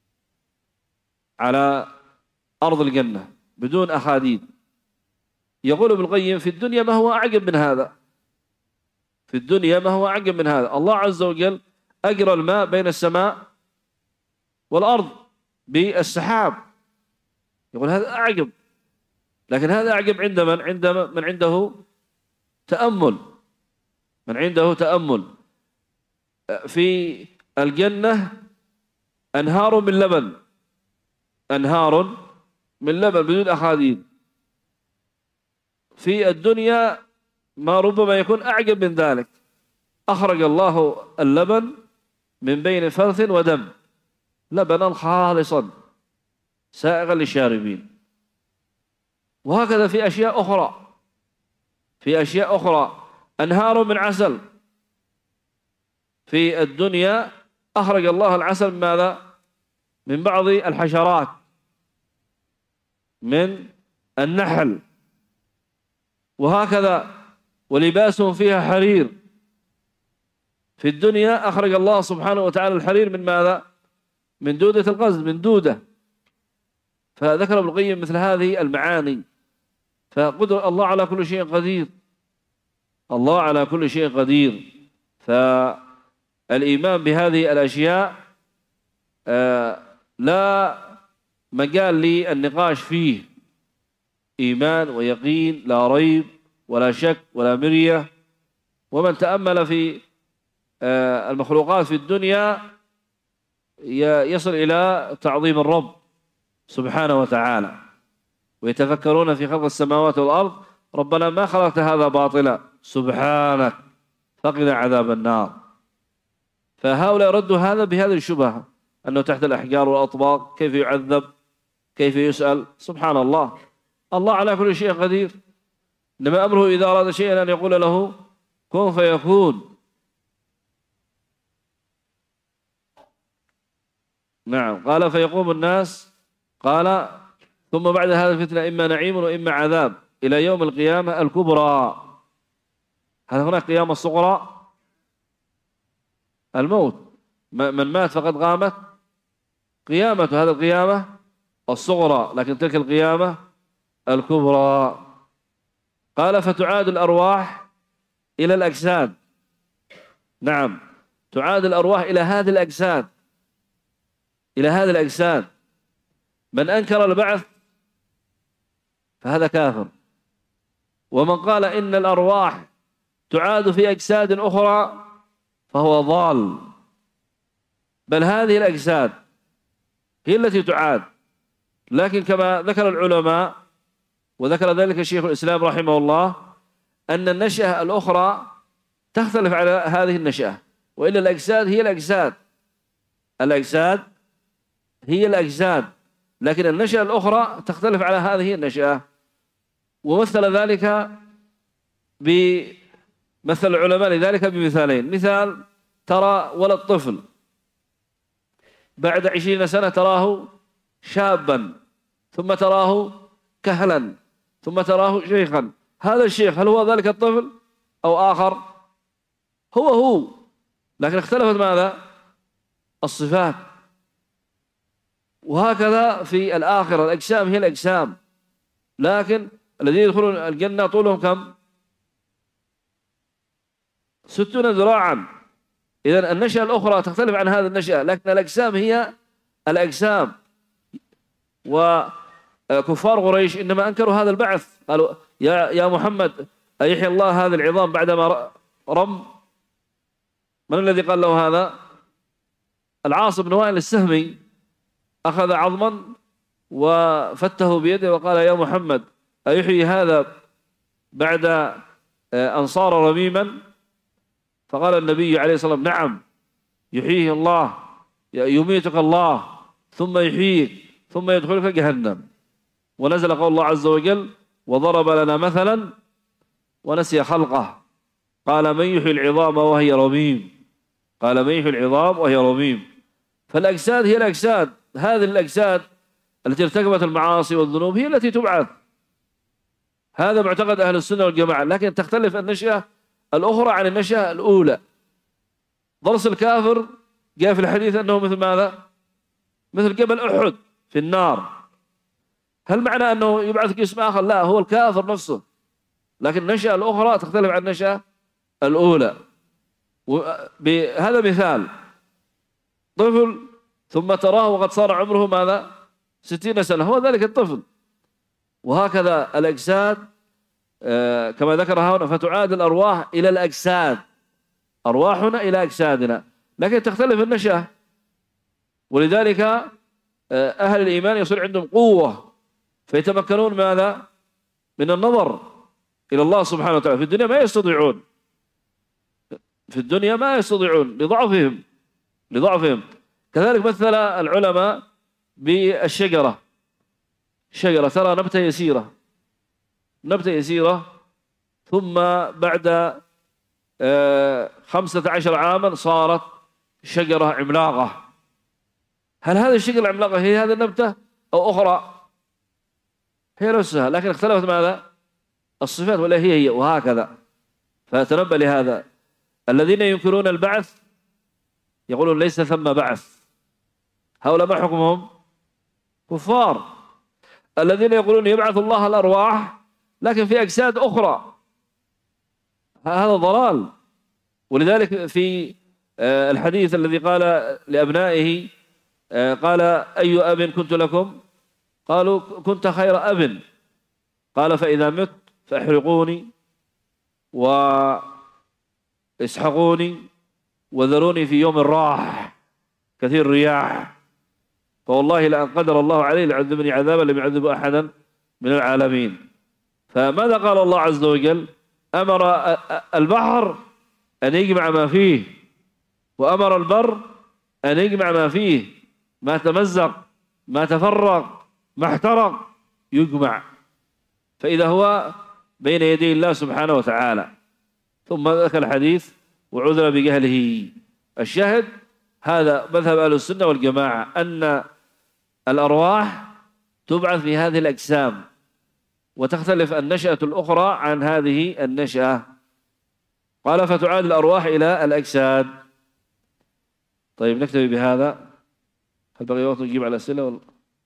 S1: على أرض الجنة بدون أخاديد. يقول ابن القيم في الدنيا ما هو أعجب من هذا، في الدنيا ما هو أعجب من هذا. الله عز وجل أجرى الماء بين السماء والأرض بالسحاب، يقول هذا أعجب، لكن هذا أعجب عند من؟ عند من عنده تأمل، من عنده تأمل. في الجنة أنهار من لبن، أنهار من لبن بدون أخاديد. في الدنيا ما ربما يكون أعجب من ذلك، أخرج الله اللبن من بين فرث ودم لبنا خالصا سائغا للشاربين. وهكذا في أشياء أخرى، في أشياء أخرى أنهار من عسل. في الدنيا أخرج الله العسل من ماذا؟ من بعض الحشرات، من النحل. وهكذا ولباسهم فيها حرير. في الدنيا أخرج الله سبحانه وتعالى الحرير من ماذا؟ من دودة القزم، من دودة. فذكر ابن القيم مثل هذه المعاني. فقدر الله على كل شيء قدير، الله على كل شيء قدير. فالإيمان بهذه الأشياء لا مجال للنقاش فيه، إيمان ويقين لا ريب ولا شك ولا مرية. ومن تأمل في المخلوقات في الدنيا يصل إلى تعظيم الرب سبحانه وتعالى، ويتفكرون في خلق السماوات والأرض، ربنا ما خلقت هذا باطلا سبحانك فقنا عذاب النار. فهؤلاء ردوا هذا بهذه الشبهة، أنه تحت الأحجار والأطباق كيف يعذب، كيف يسأل. سبحان الله، الله على كل شيء قدير. إنما أمره إذا أراد شيئا أن يقول له كن فيكون. نعم. قال فيقوم الناس، قال ثم بعد هذا الفتنة إما نعيم وإما عذاب إلى يوم القيامة الكبرى. هل هناك قيامة الصغرى؟ الموت، من مات فقد قامت قيامة، هذا القيامة الصغرى، لكن تلك القيامة الكبرى. قال فتعاد الأرواح إلى الأجساد. نعم، تعاد الأرواح إلى هذه الأجساد، إلى هذه الأجساد. من أنكر البعث فهذا كافر، ومن قال إن الأرواح تعاد في أجساد أخرى فهو ضال. بل هذه الأجساد هي التي تعاد، لكن كما ذكر العلماء وذكر ذلك شيخ الإسلام رحمه الله أن النشأة الأخرى تختلف على هذه النشأة، وإلا الأجساد هي الأجساد، الأجساد هي الأجساد، لكن النشأة الأخرى تختلف على هذه النشأة. ومثل ذلك بمثل العلماء لذلك بمثالين. مثال، ترى ولد طفل بعد عشرين سنة تراه شابا، ثم تراه كهلا، ثم تراه شيخا. هذا الشيخ هل هو ذلك الطفل أو آخر؟ هو هو، لكن اختلفت ماذا؟ الصفات. وهكذا في الآخرة الأجسام هي الأجسام، لكن الذين يدخلون الجنة طولهم كم؟ ستون ذراعا. إذن النشأة الأخرى تختلف عن هذه النشأة، لكن الأجسام هي الأجسام. وكفار قريش إنما أنكروا هذا البعث، قالوا يا يا محمد أيحيي الله هذه العظام بعدما رم؟ من الذي قال له هذا؟ العاص بن وائل السهمي أخذ عظما وفته بيده وقال يا محمد أيحيي هذا بعد أن صار رميما؟ فقال النبي عليه الصلاة والسلام نعم يحييه الله، يميتك الله ثم يحييك ثم يدخلك جهنم. ونزل قول الله عز وجل وضرب لنا مثلا ونسي خلقه قال من يحيي العظام وهي رميم، قال من يحيي العظام وهي رميم. فالأجساد هي الأجساد، هذه الأجساد التي ارتكبت المعاصي والذنوب هي التي تبعث. هذا معتقد أهل السنة والجماعة، لكن تختلف النشأة الأخرى عن النشأة الأولى. ضرس الكافر جاء في الحديث أنه مثل ماذا؟ مثل جبل أحد في النار. هل معنى أنه يبعث جسم آخر؟ لا، هو الكافر نفسه، لكن النشأة الأخرى تختلف عن النشأة الأولى. بهذا مثال طفل ثم تراه وقد صار عمره ماذا؟ ستين سنة، هو ذلك الطفل. وهكذا الأجساد آه كما ذكر هنا، فتعاد الأرواح إلى الأجساد، أرواحنا إلى أجسادنا، لكن تختلف النشأة. ولذلك آه أهل الإيمان يصير عندهم قوة فيتمكنون ماذا؟ من النظر إلى الله سبحانه وتعالى. في الدنيا ما يستطيعون، في الدنيا ما يستطيعون لضعفهم لضعفهم كذلك مثل العلماء بالشجرة. شجرة ترى نبتة يسيرة نبتة يسيرة ثم بعد خمسة عشر عاما صارت شجرة عملاقة. هل هذه الشجرة العملاقة هي هذه النبتة أو أخرى؟ هي نفسها، لكن اختلفت ماذا؟ الصفات، ولا هي هي. وهكذا فتنبه لهذا. الذين ينكرون البعث يقولون ليس ثم بعث، هؤلاء ما حكمهم؟ كفار. الذين يقولون يبعث الله الأرواح لكن في أجساد أخرى، هذا ضلال. ولذلك في الحديث الذي قال لأبنائه قال أي أب كنت لكم؟ قالوا كنت خير أب. قال فإذا مت فاحرقوني واسحقوني وذروني في يوم الراح كثير الرياح، فوالله لأن قدر الله عليه لعذبني عذابا لم يعذب أحدا من العالمين. فماذا قال الله عز وجل؟ أمر البحر أن يجمع ما فيه، وأمر البر أن يجمع ما فيه، ما تمزق ما تفرق ما احترق يجمع. فإذا هو بين يدي الله سبحانه وتعالى. ثم ذكر الحديث وعذر بجهله. الشاهد هذا مذهب أهل السنة والجماعة، أن الأرواح تبعث في هذه الأجسام، وتختلف النشأة الأخرى عن هذه النشأة. قال فتعاد الأرواح إلى الأجساد. طيب نكتفي بهذا. هل بقي وقت نجيب على الأسئلة ولا؟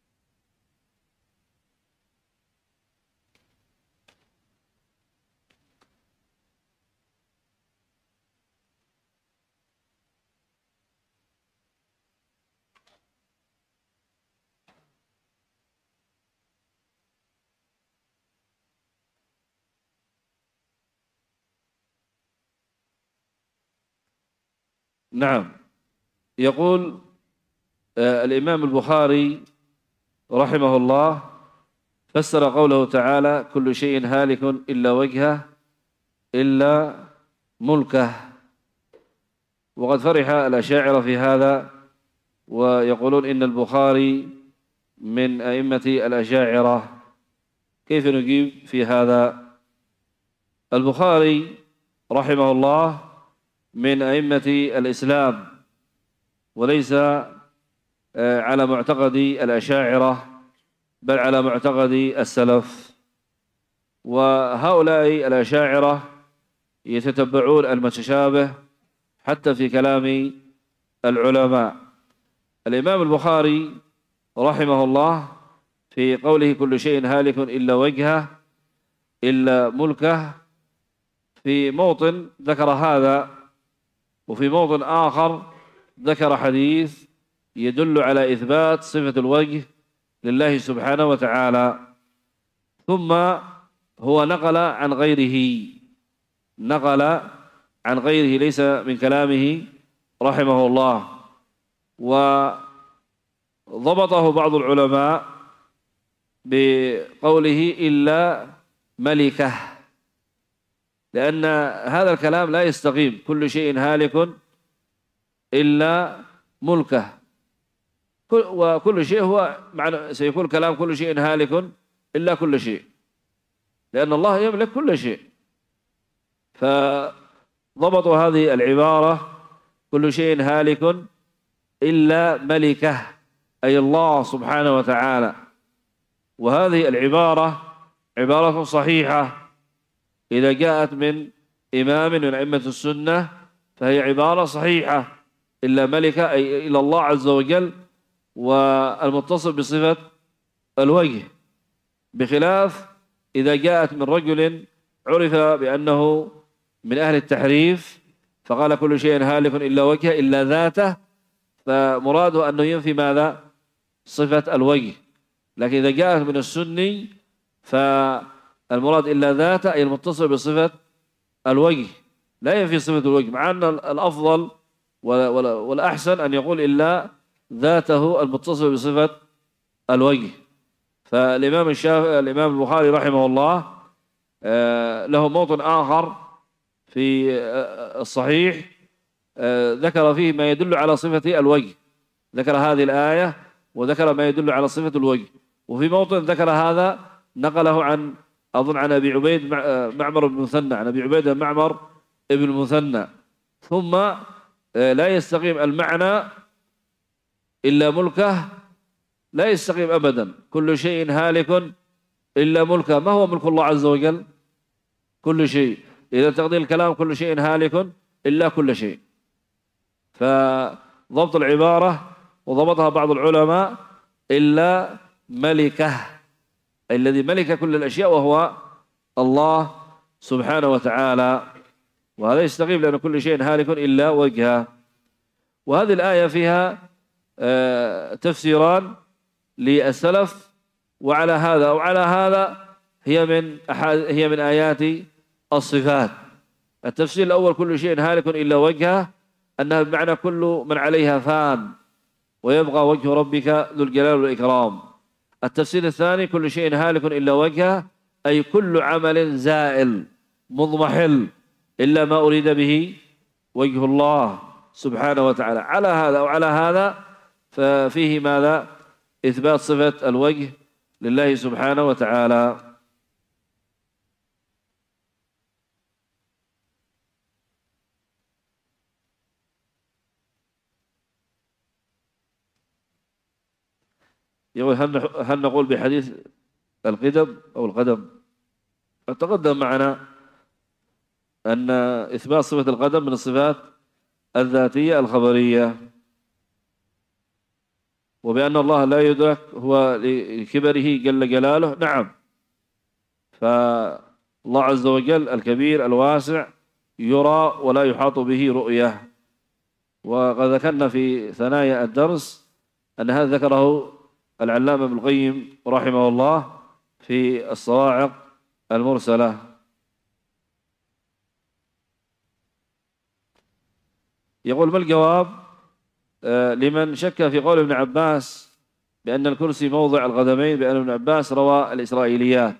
S1: نعم. يقول آه الإمام البخاري رحمه الله فسر قوله تعالى كل شيء هالك إلا وجهه إلا ملكه. وقد فرح الأشاعرة في هذا ويقولون إن البخاري من أئمة الأشاعرة. كيف نجيب في هذا؟ البخاري رحمه الله من أئمة الإسلام، وليس على معتقد الأشاعرة بل على معتقد السلف. وهؤلاء الأشاعرة يتتبعون المتشابه حتى في كلام العلماء. الإمام البخاري رحمه الله في قوله كل شيء هالك إلا وجهه إلا ملكه، في موطن ذكر هذا، وفي موطن آخر ذكر حديث يدل على إثبات صفة الوجه لله سبحانه وتعالى. ثم هو نقل عن غيره، نقل عن غيره ليس من كلامه رحمه الله، وضبطه بعض العلماء بقوله إلا ملكه، لأن هذا الكلام لا يستقيم. كل شيء هالك إلا ملكه، وكل شيء هو معنى سيكون كلام كل شيء هالك إلا كل شيء، لأن الله يملك كل شيء. فضبطوا هذه العبارة كل شيء هالك إلا ملكه، أي الله سبحانه وتعالى. وهذه العبارة عبارة صحيحة إذا جاءت من إمام من أئمة السنة، فهي عبارة صحيحة، إلا ملكه أي إلى الله عز وجل، والمتصف بصفة الوجه، بخلاف إذا جاءت من رجل عرف بأنه من أهل التحريف فقال كل شيء هالك إلا وجهه إلا ذاته، فمراده أنه ينفي ماذا؟ صفة الوجه. لكن إذا جاءت من السني فالمراد إلا ذاته أي المتصف بصفة الوجه، لا ينفي صفة الوجه، مع أن الأفضل والأحسن أن يقول إلا ذاته المتصف بصفة الوجه. فالإمام الشافعي الإمام البخاري رحمه الله له موطن آخر في الصحيح ذكر فيه ما يدل على صفة الوجه، ذكر هذه الآية وذكر ما يدل على صفة الوجه. وفي موطن ذكر هذا نقله عن أظن عن أبي عبيد معمر بن مثنى، عن أبي عبيد معمر ابن مثنى. ثم لا يستقيم المعنى إلا ملكه، لا يستقيم أبدا. كل شيء هالك إلا ملكه، ما هو ملك الله عز وجل؟ كل شيء. إذا تقدير الكلام كل شيء هالك إلا كل شيء. فضبط العبارة وضبطها بعض العلماء إلا ملكه، الذي ملك كل الأشياء وهو الله سبحانه وتعالى. وهذا يستقيم لأن كل شيء هالك إلا وجهه. وهذه الآية فيها تفسيران للسلف، وعلى هذا أو على هذا هي من هي من آيات الصفات. التفسير الأول كل شيء هالك إلا وجهه، أنها بمعنى كل من عليها فان ويبقى وجه ربك ذو الجلال والإكرام. التفسير الثاني كل شيء هالك إلا وجهه، أي كل عمل زائل مضمحل إلا ما أريد به وجه الله سبحانه وتعالى. على هذا أو على هذا ففيه ماذا؟ إثبات صفة الوجه لله سبحانه وتعالى. يقول هل نقول بحديث القدم أو القدم؟ تقدم معنا أن إثبات صفة القدم من الصفات الذاتية الخبرية، وبأن الله لا يدرك هو لكبره جل جلاله. نعم، فالله عز وجل الكبير الواسع يرى ولا يحاط به رؤية. وقد ذكرنا في ثنايا الدرس أن هذا ذكره العلامة ابن القيم رحمه الله في الصواعق المرسلة. يقول ما الجواب لمن شك في قول ابن عباس بأن الكرسي موضع القدمين، بأن ابن عباس روى الإسرائيليات؟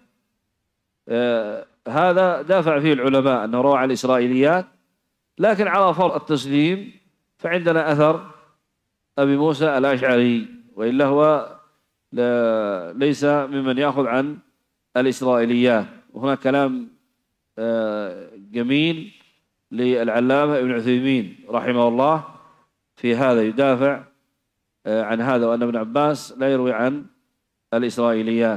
S1: هذا دافع فيه العلماء أنه روى عن الإسرائيليات، لكن على فرض التسليم فعندنا أثر أبي موسى الأشعري، وإلا هو ليس ممن يأخذ عن الإسرائيليات. وهناك كلام جميل للعلامة ابن عثيمين رحمه الله في هذا، يدافع عن هذا، وأن ابن عباس لا يروي عن الإسرائيليات.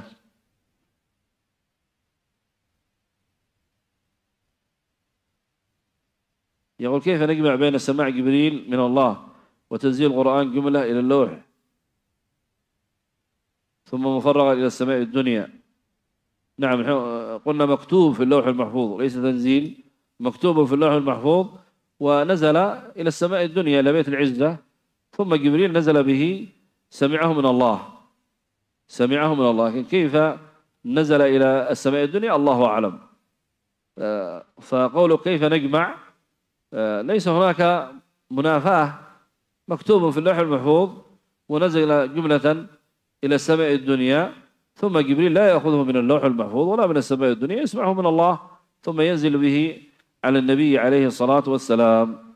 S1: يقول كيف نجمع بين سماع جبريل من الله وتنزيل القرآن جملة إلى اللوح؟ ثم مفرغا إلى السماء الدنيا. نعم، قلنا مكتوب في اللوح المحفوظ، ليس تنزيل، مكتوب في اللوح المحفوظ ونزل إلى السماء الدنيا إلى بيت العزة، ثم جبريل نزل به سمعه من الله، سمعه من الله. لكن كيف نزل إلى السماء الدنيا الله أعلم. فقوله كيف نجمع، ليس هناك منافاة، مكتوب في اللوح المحفوظ ونزل جملة إلى السماء الدنيا، ثم جبريل لا يأخذه من اللوح المحفوظ ولا من السماء الدنيا، يسمعه من الله ثم ينزل به على النبي عليه الصلاة والسلام.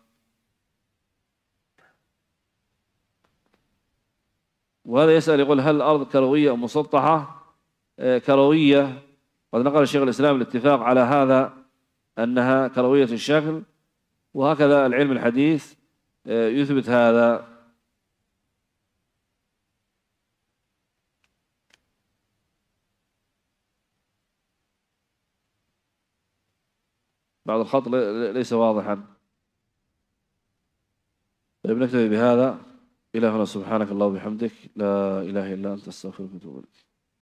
S1: وهذا يسأل يقول هل الأرض كروية أو مسطحة؟ كروية، قد نقل الشيخ الإسلام الاتفاق على هذا أنها كروية الشكل، وهكذا العلم الحديث يثبت هذا. بعض الخط ليس واضحا. طيب نكتفي بهذا. إلى هنا، سبحانك اللهم وبحمدك، لا إله إلا أنت، استغفرك وأتوب إليك.